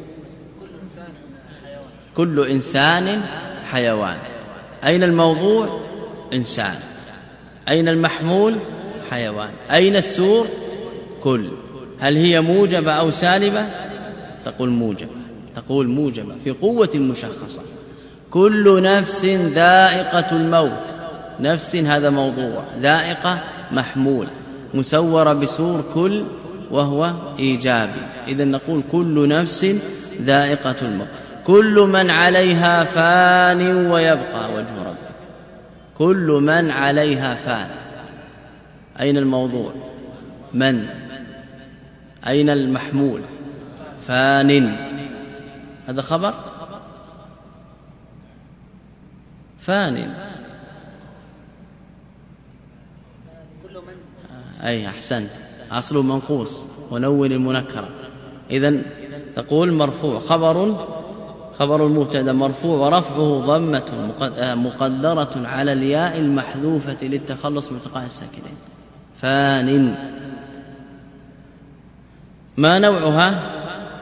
S2: كل إنسان حيوان. أين الموضوع؟ إنسان. أين المحمول؟ حيوان. أين السور؟ كل. هل هي موجبة أو سالبة؟ تقول موجبة. تقول موجبة في قوة المشخصة. كل نفس ذائقة الموت. نفس هذا موضوع، ذائقة محمول، مسورة بسور كل وهو إيجابي. إذن نقول كل نفس ذائقة الموت. كل من عليها فان ويبقى وجه ربك. كل من عليها فان. أين الموضوع؟ من. أين المحمول؟ فان. هذا خبر؟ فان. أي أحسنت، أصله منقوص ونون المنكرة. إذن تقول مرفوع. خبر المبتدا مرفوع ورفعه ضمة مقدرة على الياء المحذوفة للتخلص من التقاء الساكنين. فان. ما نوعها؟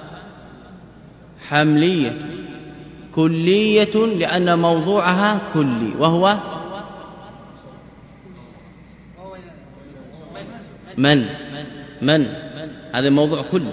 S2: حملية كلية، لأن موضوعها كلي، وهو من هذا موضوع كلي،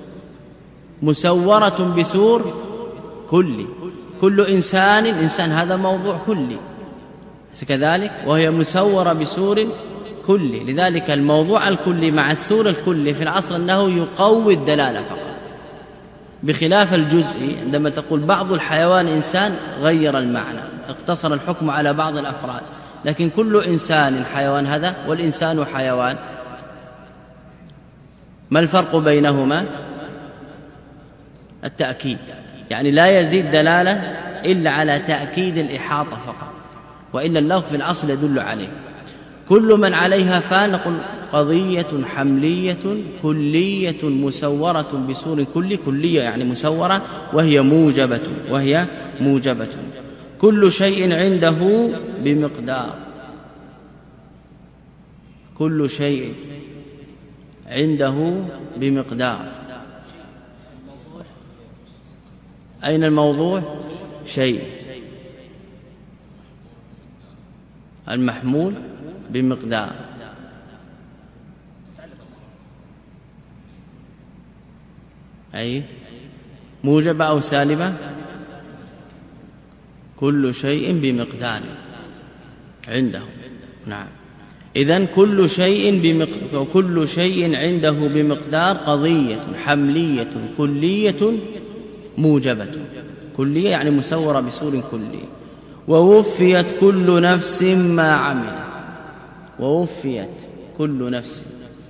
S2: مسورة بسور كلي. كل إنسان هذا موضوع كلي كذلك، وهي مسورة بسور كلي. لذلك الموضوع الكلي مع السور الكلي في العصر أنه يقوي الدلالة فقط، بخلاف الجزئي عندما تقول بعض الحيوان إنسان غير المعنى، اقتصر الحكم على بعض الأفراد. لكن كل إنسان حيوان هذا، والإنسان حيوان. ما الفرق بينهما؟ التأكيد، يعني لا يزيد دلالة إلا على تأكيد الإحاطة فقط، وإلا اللفظ في الأصل يدل عليه. كل من عليها فان نقول قضية حملية كلية مسورة بسور كلية يعني مسورة، وهي موجبة. كل شيء عنده بمقدار. كل شيء عنده بمقدار. أين الموضوع؟ شيء. المحمول بمقدار. أي موجبة أو سالبة؟ كل شيء بمقدار عنده. نعم. إذن كل شيء عنده بمقدار قضية حملية كلية موجبة. كلية يعني مسورة بسور كلي. ووفيت كل نفس ما عملت. ووفيت كل نفس.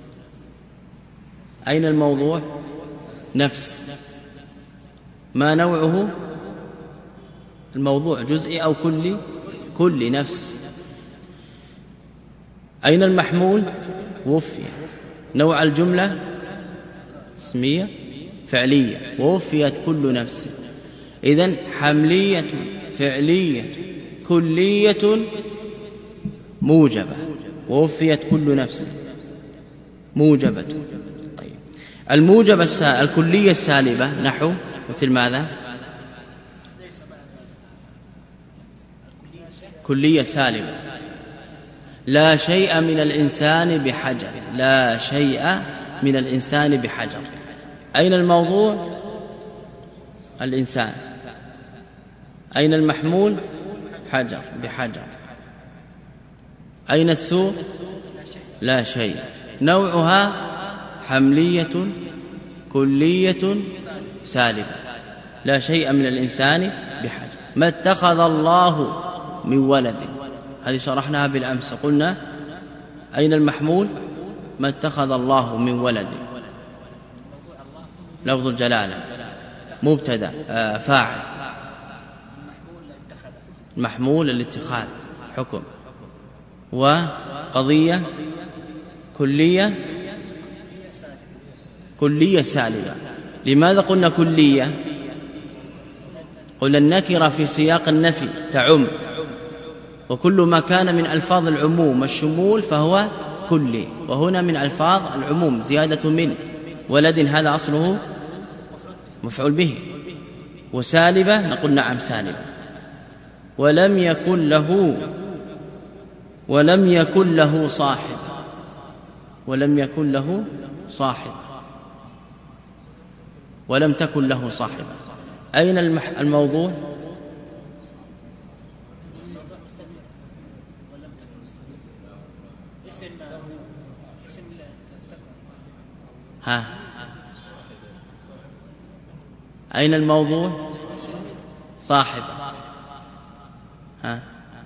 S2: أين الموضوع؟ نفس. ما نوعه؟ الموضوع جزئي أو كلي؟ كل نفس. أين المحمول؟ وفيت. نوع الجملة اسمية فعلية. ووفيت كل نفس. إذن حملية فعلية كلية موجبة. ووفيت كل نفس موجبة. طيب، الموجب الكلية السالبة نحو مثل ماذا؟ كلية سالبة لا شيء من الإنسان بحجر، لا شيء من الإنسان بحجر. أين الموضوع؟ الإنسان. أين المحمول؟ حجر، بحجر. أين السوق؟ لا شيء. نوعها حملية كلية سالبة لا شيء من الإنسان بحجر. ما اتخذ الله من ولد، هذه شرحناها بالأمس، قلنا أين المحمول؟ ما اتخذ الله من ولد، لفظ الجلالة، مبتدا فاعل، محمول الاتخاذ حكم، وقضية كلية سالبة. لماذا قلنا كلية؟ قلنا النكرة في سياق النفي تعم، وكل ما كان من ألفاظ العموم الشمول فهو كلي، وهنا من ألفاظ العموم زيادة من ولد، هذا أصله مفعول به. وسالبة نقول نعم سالبة. ولم يكن له صاحب، ولم يكن له صاحب، ولم تكن له صاحب. أين الموضوع؟ ها، أين الموضوع؟ صاحب. ها،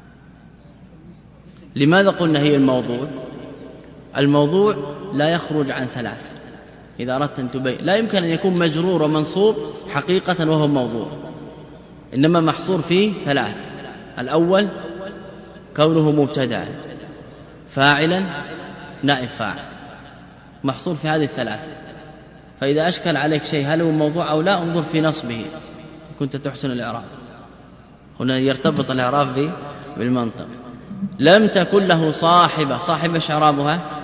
S2: لماذا قلنا هي الموضوع؟ الموضوع لا يخرج عن ثلاث. إذا أردت أن تبين، لا يمكن أن يكون مجرور ومنصوب حقيقة وهو موضوع، إنما محصور فيه ثلاث. الأول كونه مبتدأ فاعلا نائب فاعل، محصور في هذه الثلاث. فإذا أشكل عليك شيء هل هو موضوع أو لا، انظر في نصبه كنت تحسن الإعراب. هنا يرتبط الإعراب بالمنطق. لم تكن له صاحبة، صاحبة شعرابها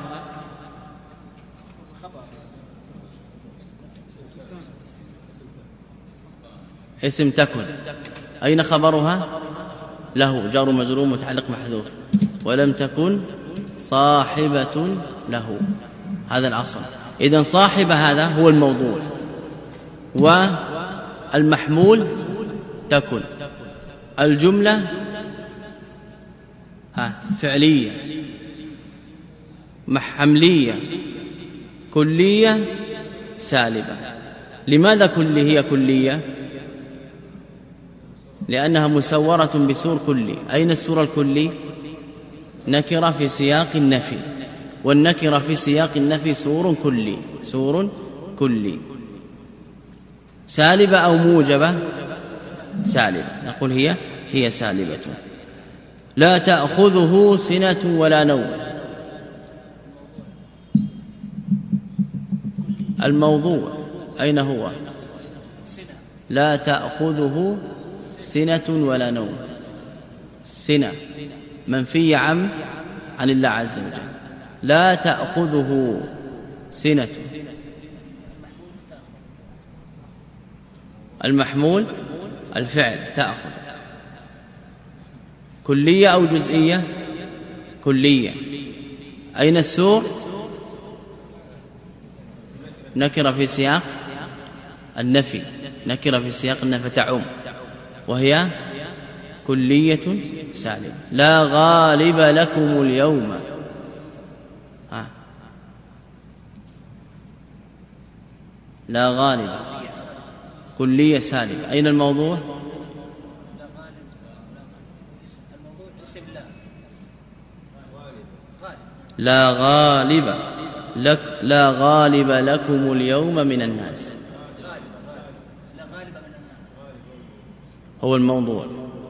S2: اسم تكن. أين خبرها؟ له، جار مجرور متعلق محذوف. ولم تكن صاحبة له، هذا الأصل. إذن صاحبة هذا هو الموضوع، والمحمول تكن. الجملة فعلية حملية كلية سالبة. لماذا هي كلية؟ لأنها مسورة بسور كلي. أين السور الكلي؟ نكرة في سياق النفي، والنكرة في سياق النفي سور كلي، سور كلي. سالبة أو موجبة؟ سالبة، نقول هي سالبة. لا تأخذه سنة ولا نوم. الموضوع أين هو؟ لا تأخذه سنة ولا نوم. سنة منفية عن الله عز وجل. لا تأخذه سنة. المحمول الفعل تأخذ. كلية أو جزئية؟ كلية. أين السور؟ نكرة في سياق النفي، نكرة في سياق النفي تعم، وهي كلية سالبة. لا غالب لكم اليوم. لا غالب، كلية سالبة. أين الموضوع؟ لا غالب لكم اليوم من الناس، هو الموضوع.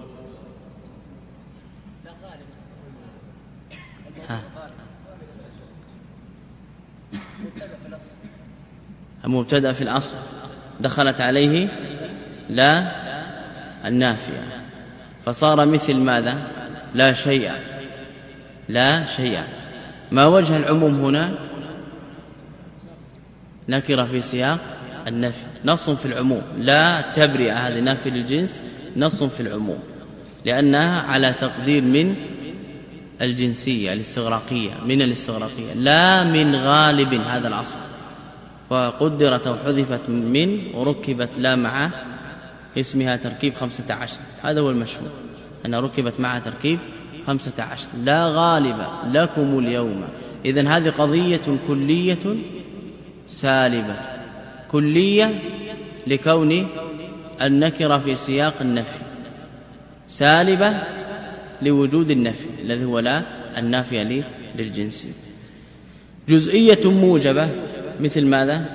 S2: مبتدأ في الأصل دخلت عليه لا النافية، فصار مثل ماذا؟ لا شيء. لا شيء. ما وجه العموم هنا؟ نكرة في سياق النفي، نص في العموم، لا تبرئة، هذه نافي للجنس، نص في العموم لأنها على تقدير من الجنسية الاستغراقية، من الاستغراقية لا من غالب، هذا الأصل. وقدرت أو حذفت من وركبت لا مع اسمها تركيب 15، هذا هو المشهور، أن ركبت معها تركيب 15. لا غالب لكم اليوم، إذن هذه قضية كلية سالبة، كلية لكون النكرة في سياق النفي، سالبة لوجود النفي الذي هو لا النافية للجنس. جزئية موجبة مثل ماذا؟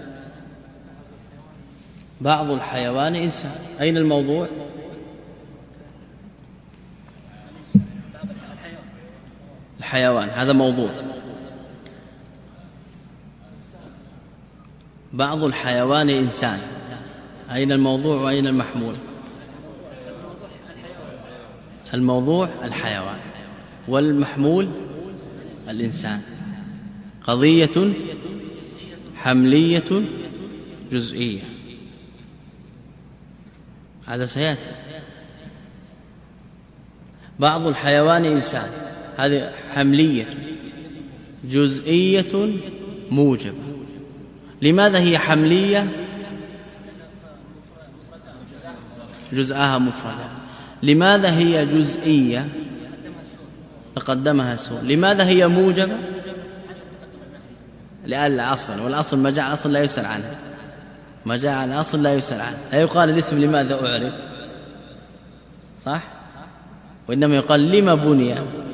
S2: بعض الحيوان إنسان. أين الموضوع؟ الحيوان، هذا موضوع. بعض الحيوان إنسان، أين الموضوع وأين المحمول؟ الموضوع الحيوان والمحمول الإنسان. قضية حملية جزئية، هذا سيأتي. بعض الحيوان إنسان، هذه حملية جزئية موجبة. لماذا هي حملية؟ جزءها مفردة. لماذا هي جزئية؟ تقدمها السور. لماذا هي موجبة؟ لأن الأصل، والأصل ما جاء الأصل لا يسأل عنه، ما جاء الأصل لا يسأل عنه. لا يقال الاسم لماذا أعرف، صح؟ وإنما يقال لما بني.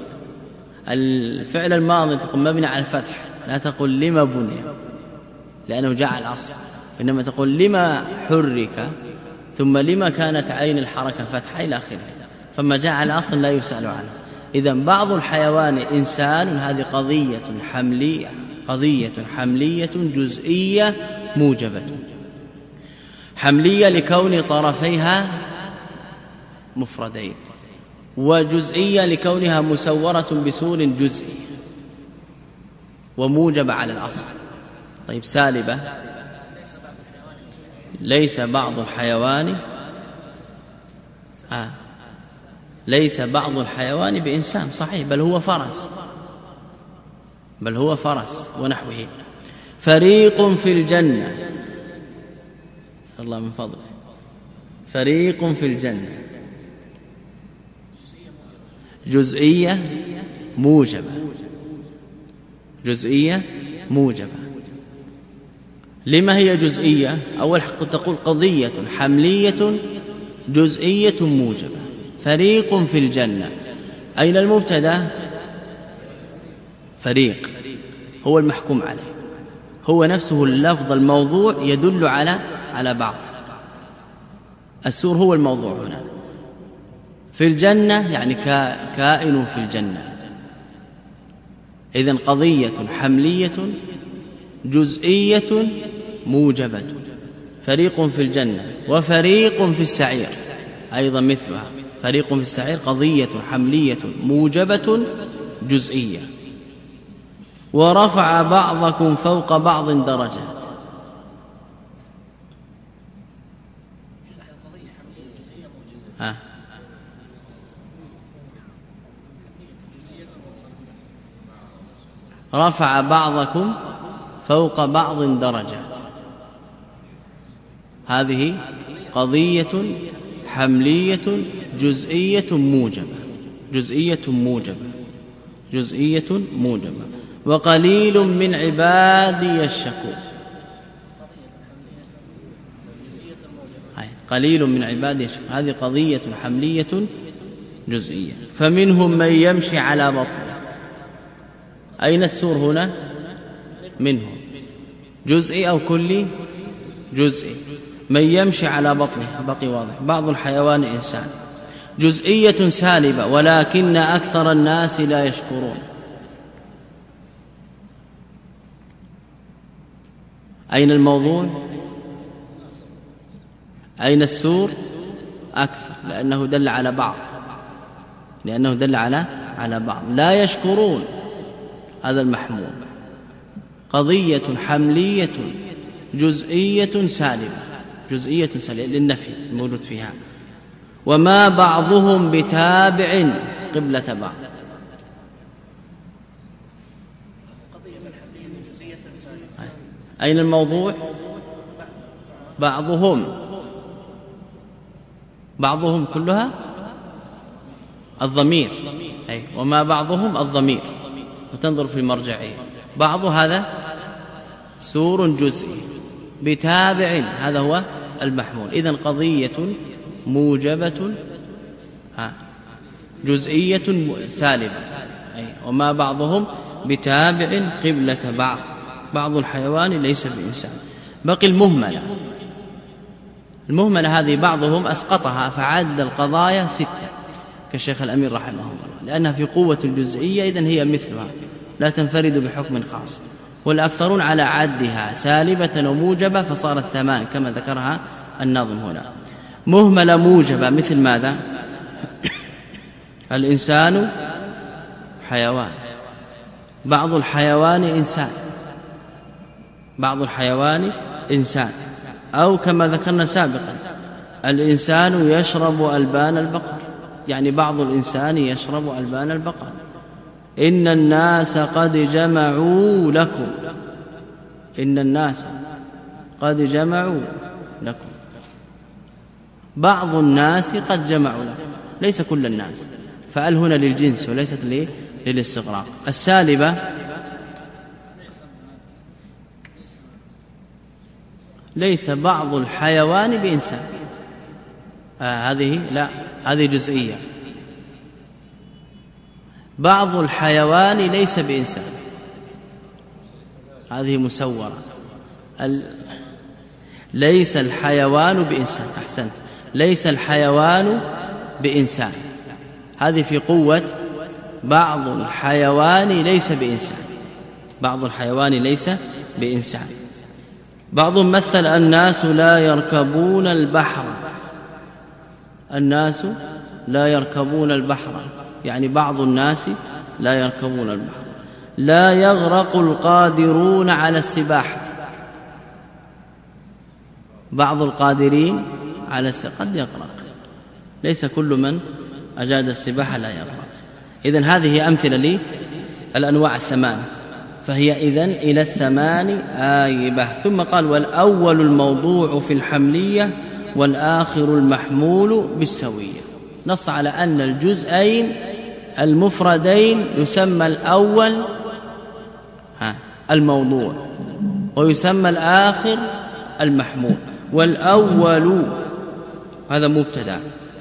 S2: الفعل الماضي تقول مبني على الفتح، لا تقول لما بني لأنه جاء الأصل، وإنما تقول لما حرك، ثم لما كانت عين الحركة فتحة إلى آخره. فما جاء على الأصل لا يسأل عنه. إذن بعض الحيوان إنسان، هذه قضية حملية، قضية حملية جزئية موجبة. حملية لكون طرفيها مفردين، وجزئية لكونها مسورة بسور جزئي، وموجبة على الأصل. طيب سالبة، ليس بعض الحيوان ليس بعض الحيوان بإنسان، صحيح، بل هو فرس، بل هو فرس ونحوه. فريق في الجنة، نسأل الله من فضله، فريق في الجنة، جزئية موجبة، جزئية موجبة. لما هي جزئية؟ أول قد تقول قضية حملية جزئية موجبة. فريق في الجنة، أين المبتدأ؟ فريق هو المحكوم عليه، هو نفسه اللفظ الموضوع يدل على بعض. السور هو الموضوع هنا. في الجنة يعني كائن في الجنة. إذن قضية حملية جزئية موجبة. فريق في الجنة وفريق في السعير أيضا مثلها. فريق في السعير قضية حملية موجبة جزئية. ورفع بعضكم فوق بعض درجات. رفع بعضكم فوق بعض درجات، هذه قضية حملية جزئية موجبة، جزئية موجبة، جزئية موجبة. وقليل من عبادي الشكور، قليل من عبادي الشكور، هذه قضية حملية جزئية. فمنهم من يمشي على بطنه. أين السور هنا؟ منهم جزئي أو كلي؟ جزئي. من يمشي على بطنه بقي واضح. بعض الحيوان إنسان، جزئية سالبة، ولكن أكثر الناس لا يشكرون. أين الموضوع؟ أين السور؟ أكثر، لأنه دل على بعض، لأنه دل على بعض. لا يشكرون، هذا المحمول. قضية حملية جزئية سالبة للنفي الموجود فيها. وما بعضهم بتابع قبلة بعض. أين الموضوع؟ بعضهم كلها الضمير، أي وما بعضهم الضمير، وتنظر في مرجعه. بعض هذا سور جزئي، بتابع هذا هو المحمول. إذن قضية موجبة جزئية سالبة، أي وما بعضهم بتابع قبلة بعض الحيوان ليس بإنسان. بقي المهملة هذه بعضهم أسقطها فعد القضايا 6 كالشيخ الأمير رحمه الله، لأنها في قوة الجزئية، إذن هي مثلها لا تنفرد بحكم خاص. والأكثرون على عدها سالبة وموجبة فصارت 8 كما ذكرها الناظم هنا. مهملة موجبة مثل ماذا؟ الإنسان حيوان، بعض الحيوان إنسان، أو كما ذكرنا سابقا الإنسان يشرب ألبان البقر، يعني بعض الإنسان يشرب ألبان البقر. إن الناس قد جمعوا لكم، بعض الناس قد جمعوا لكم، ليس كل الناس، فأل هنا للجنس وليست للاستغراق. السالبة ليس بعض الحيوان بإنسان، هذه جزئية. بعض الحيوان ليس بإنسان، هذه مسورة. ليس الحيوان بإنسان، أحسنت، ليس الحيوان بإنسان، هذه في قوة بعض الحيوان ليس بإنسان. بعضهم مثل الناس لا يركبون البحر، يعني بعض الناس لا يركبون البحر. لا يغرق القادرون على السباحة، بعض القادرين على قد يغرق، ليس كل من أجاد السباحة لا يغرق. إذن هذه أمثلة للأنواع 8، فهي إذن إلى 8 آيبة. ثم قال والأول الموضوع في الحملية والآخر المحمول بالسوية. نص على أن الجزئين المفردين يسمى الأول الموضوع ويسمى الآخر المحمول. والأول هذا مبتدا،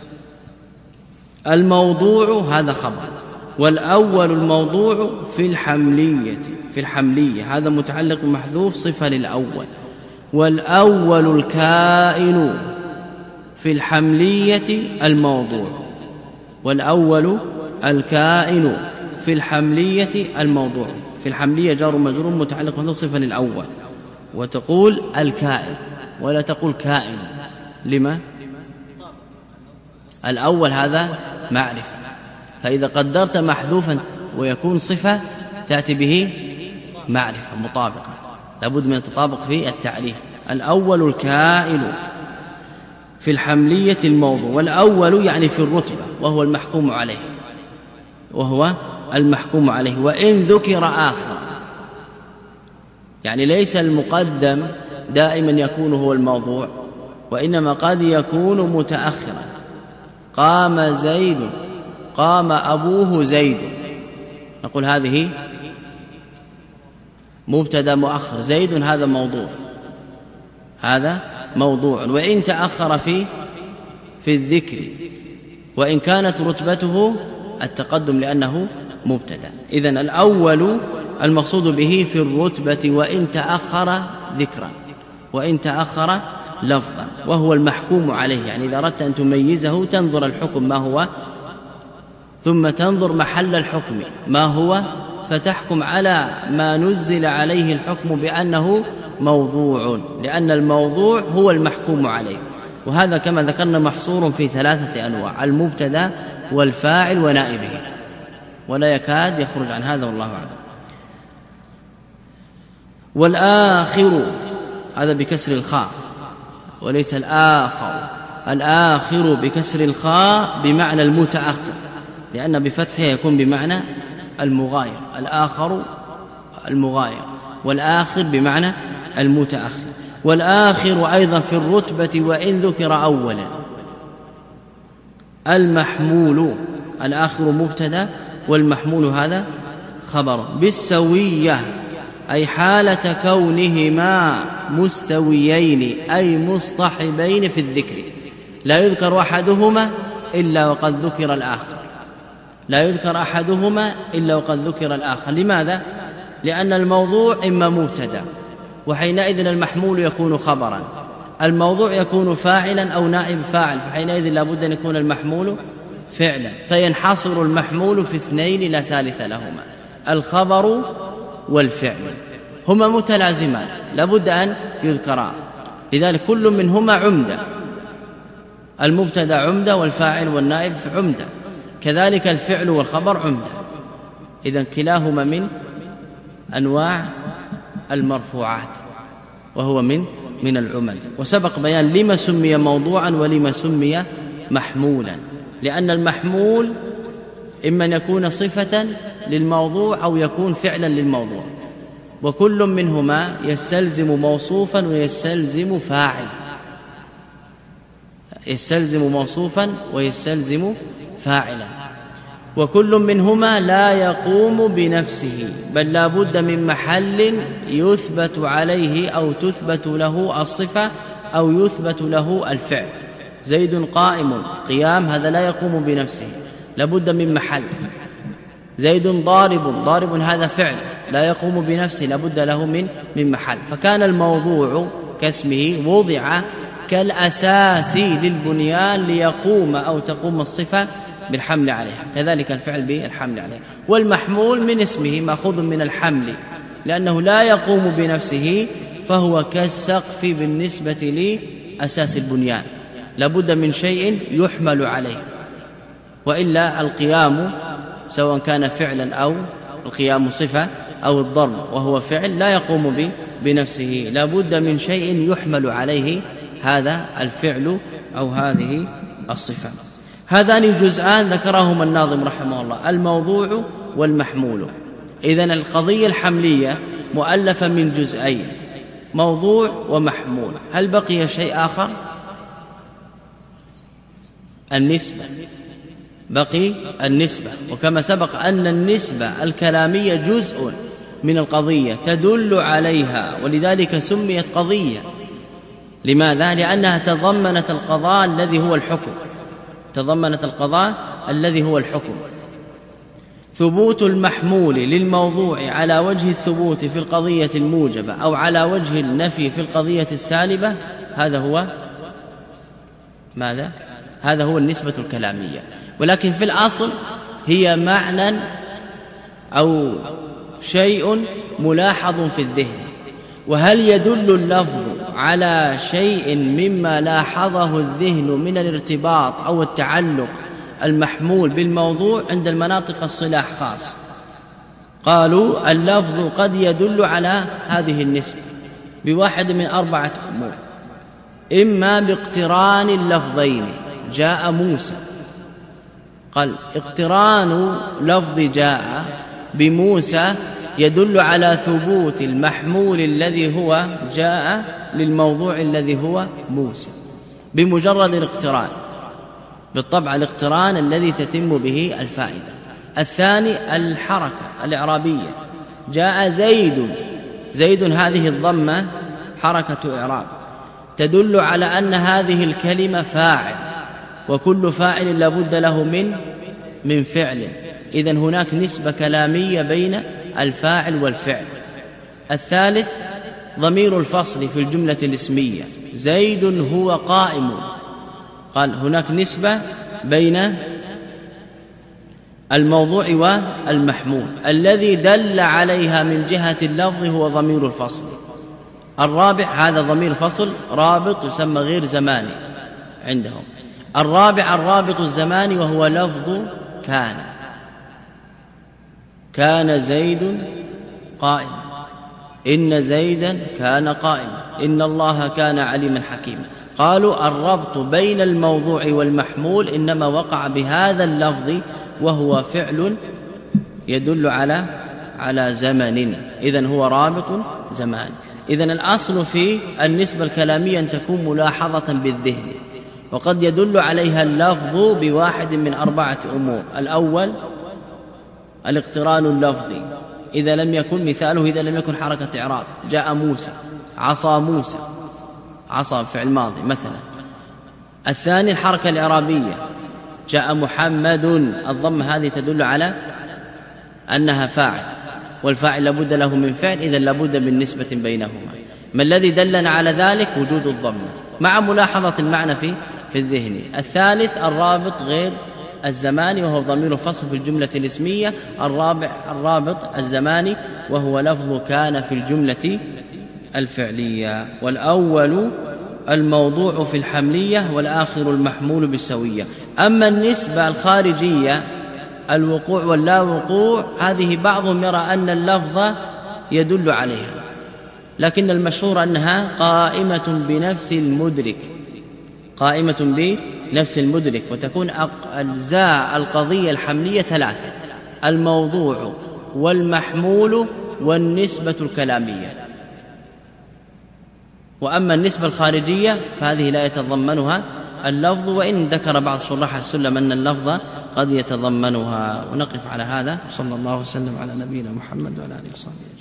S2: الموضوع هذا خبر. والأول الموضوع في الحملية هذا متعلق محذوف صفة للأول. والأول الكائن في الحملية الموضوع، والأول الكائن في الحملية الموضوع. في الحملية جار مجرور متعلق محذوف صفة للأول، وتقول الكائن ولا تقول كائن. لما؟ الأول هذا معرفة، فإذا قدرت محذوفا ويكون صفة تأتي به معرفة مطابقة، لابد من التطابق في التعريف. الأول الكائن في الحملية الموضوع. والأول يعني في الرتبة وهو المحكوم عليه، وإن ذكر آخر، يعني ليس المقدم دائما يكون هو الموضوع، وإنما قد يكون متأخرا. قام زيد، قام أبوه زيد، نقول هذه مبتدا مؤخر، زيد هذا موضوع، وإن تأخر في الذكر، وإن كانت رتبته التقدم لأنه مبتدا. إذن الأول المقصود به في الرتبة وإن تأخر ذكرا وإن تأخر لفظا، وهو المحكوم عليه. يعني إذا أردت أن تميزه تنظر الحكم ما هو، ثم تنظر محل الحكم ما هو، فتحكم على ما نزل عليه الحكم بأنه موضوع، لأن الموضوع هو المحكوم عليه. وهذا كما ذكرنا محصور في 3 أنواع: المبتدا والفاعل ونائبه، ولا يكاد يخرج عن هذا والله أعلم. والآخر هذا بكسر الخاء وليس الآخر. الآخر بكسر الخاء بمعنى المتأخر، لأن بفتحها يكون بمعنى المغاير. الآخر المغاير، والآخر بمعنى المتأخر. والآخر أيضا في الرتبة وإن ذكر أولا. المحمول، الآخر مبتدا والمحمول هذا خبر. بالسوية أي حالة كونهما مستويين أي مصطحبين في الذكر، لا يذكر أحدهما إلا وقد ذكر الآخر، لا يذكر أحدهما إلا وقد ذكر الآخر. لماذا؟ لأن الموضوع إما مبتدا، وحينئذ المحمول يكون خبرا، الموضوع يكون فاعلا أو نائب فاعل، فحينئذ لابد أن يكون المحمول فعلا، فينحصر المحمول في اثنين لا ثالث لهما، الخبر والفعل، هما متلازمان لابد أن يذكرا، لذلك كل منهما عمدة، المبتدا عمدة والفاعل والنائب عمدة، كذلك الفعل والخبر عمدة. إذن كلاهما من أنواع المرفوعات وهو من العمد. وسبق بيان لما سمي موضوعا ولما سمي محمولا، لأن المحمول إما أن يكون صفة للموضوع أو يكون فعلا للموضوع، وكل منهما يستلزم موصوفا ويستلزم فاعل، يستلزم موصوفا ويستلزم فاعلا، وكل منهما لا يقوم بنفسه، بل لا بد من محل يثبت عليه أو تثبت له الصفة أو يثبت له الفعل. زيد قائم، قيام هذا لا يقوم بنفسه، لا بد من محل. زيد ضارب، ضارب هذا فعل لا يقوم بنفسه، لا بد له من محل. فكان الموضوع كاسمه وضع كالأساس للبنيان ليقوم أو تقوم الصفة بالحمل عليها، كذلك الفعل بالحمل عليها. والمحمول من اسمه مأخوذ من الحمل، لأنه لا يقوم بنفسه، فهو كالسقف بالنسبة لأساس البنيان، لابد من شيء يحمل عليه، وإلا القيام سواء كان فعلا أو القيام صفة أو الضرب وهو فعل لا يقوم بنفسه، لابد من شيء يحمل عليه هذا الفعل أو هذه الصفة. هذان الجزءان ذكرهما الناظم رحمه الله، الموضوع والمحمول. إذن القضية الحملية مؤلفة من جزئين، موضوع ومحمول. هل بقي شيء آخر؟ النسبة، بقي النسبة، وكما سبق أن النسبة الكلامية جزء من القضية تدل عليها، ولذلك سميت قضية. لماذا؟ لأنها تضمنت القضاء الذي هو الحكم، تضمنت القضاء الذي هو الحكم. ثبوت المحمول للموضوع على وجه الثبوت في القضية الموجبة أو على وجه النفي في القضية السالبة، هذا هو ماذا؟ هذا هو النسبة الكلامية. ولكن في الأصل هي معنى أو شيء ملاحظ في الذهن. وهل يدل اللفظ على شيء مما لاحظه الذهن من الارتباط أو التعلق المحمول بالموضوع؟ عند المناطق الصلاح خاص قالوا اللفظ قد يدل على هذه النسبة بواحد من 4 أمور: إما باقتران اللفظين، جاء موسى، قال اقتران لفظ جاء بموسى يدل على ثبوت المحمول الذي هو جاء للموضوع الذي هو موسى بمجرد الاقتران، بالطبع الاقتران الذي تتم به الفائدة. الثاني الحركة الإعرابية، جاء زيد، زيد هذه الضمة حركة إعراب تدل على أن هذه الكلمة فاعل، وكل فاعل لابد له من فعل، إذن هناك نسبة كلامية بين الفاعل والفعل. الثالث ضمير الفصل في الجملة الاسمية، زيد هو قائم، قال هناك نسبة بين الموضوع والمحمول، الذي دل عليها من جهة اللفظ هو ضمير الفصل. الرابع هذا ضمير فصل رابط يسمى غير زماني عندهم. الرابع الرابط الزماني وهو لفظ كان زيد قائما، إن زيدا كان قائما، إن الله كان عليما حكيما. قالوا الربط بين الموضوع والمحمول إنما وقع بهذا اللفظ وهو فعل يدل على زمن، إذن هو رابط زمان. إذن الأصل في النسبة الكلامية أن تكون ملاحظة بالذهن، وقد يدل عليها اللفظ بواحد من 4 أمور. الأول الاقتران اللفظي، إذا لم يكن مثاله، إذا لم يكن حركة إعراب، جاء موسى، عصى موسى، عصى فعل ماضي مثلا. الثاني الحركة الإعرابية، جاء محمد، الضمة هذه تدل على أنها فاعل، والفاعل لابد له من فعل، إذن لابد من نسبة بينهما. ما الذي دلنا على ذلك؟ وجود الضمة مع ملاحظة المعنى في الذهن. الثالث الرابط غير الزماني وهو ضمير الفصل في الجملة الاسمية. الرابع الرابط الزماني وهو لفظ كان في الجملة الفعلية. والأول الموضوع في الحملية والآخر المحمول بالسوية. أما النسبة الخارجية الوقوع واللا وقوع، هذه بعضهم يرى أن اللفظ يدل عليها، لكن المشهور أنها قائمة بنفس المدرك، قائمة بنفس المدرك، وتكون أجزاء القضية الحملية 3: الموضوع والمحمول والنسبة الكلامية. وأما النسبة الخارجية فهذه لا يتضمنها اللفظ، وإن ذكر بعض شراح السلم أن اللفظ قد يتضمنها. ونقف على هذا. صلى الله وسلم على نبينا محمد وعلى آله وصحبه.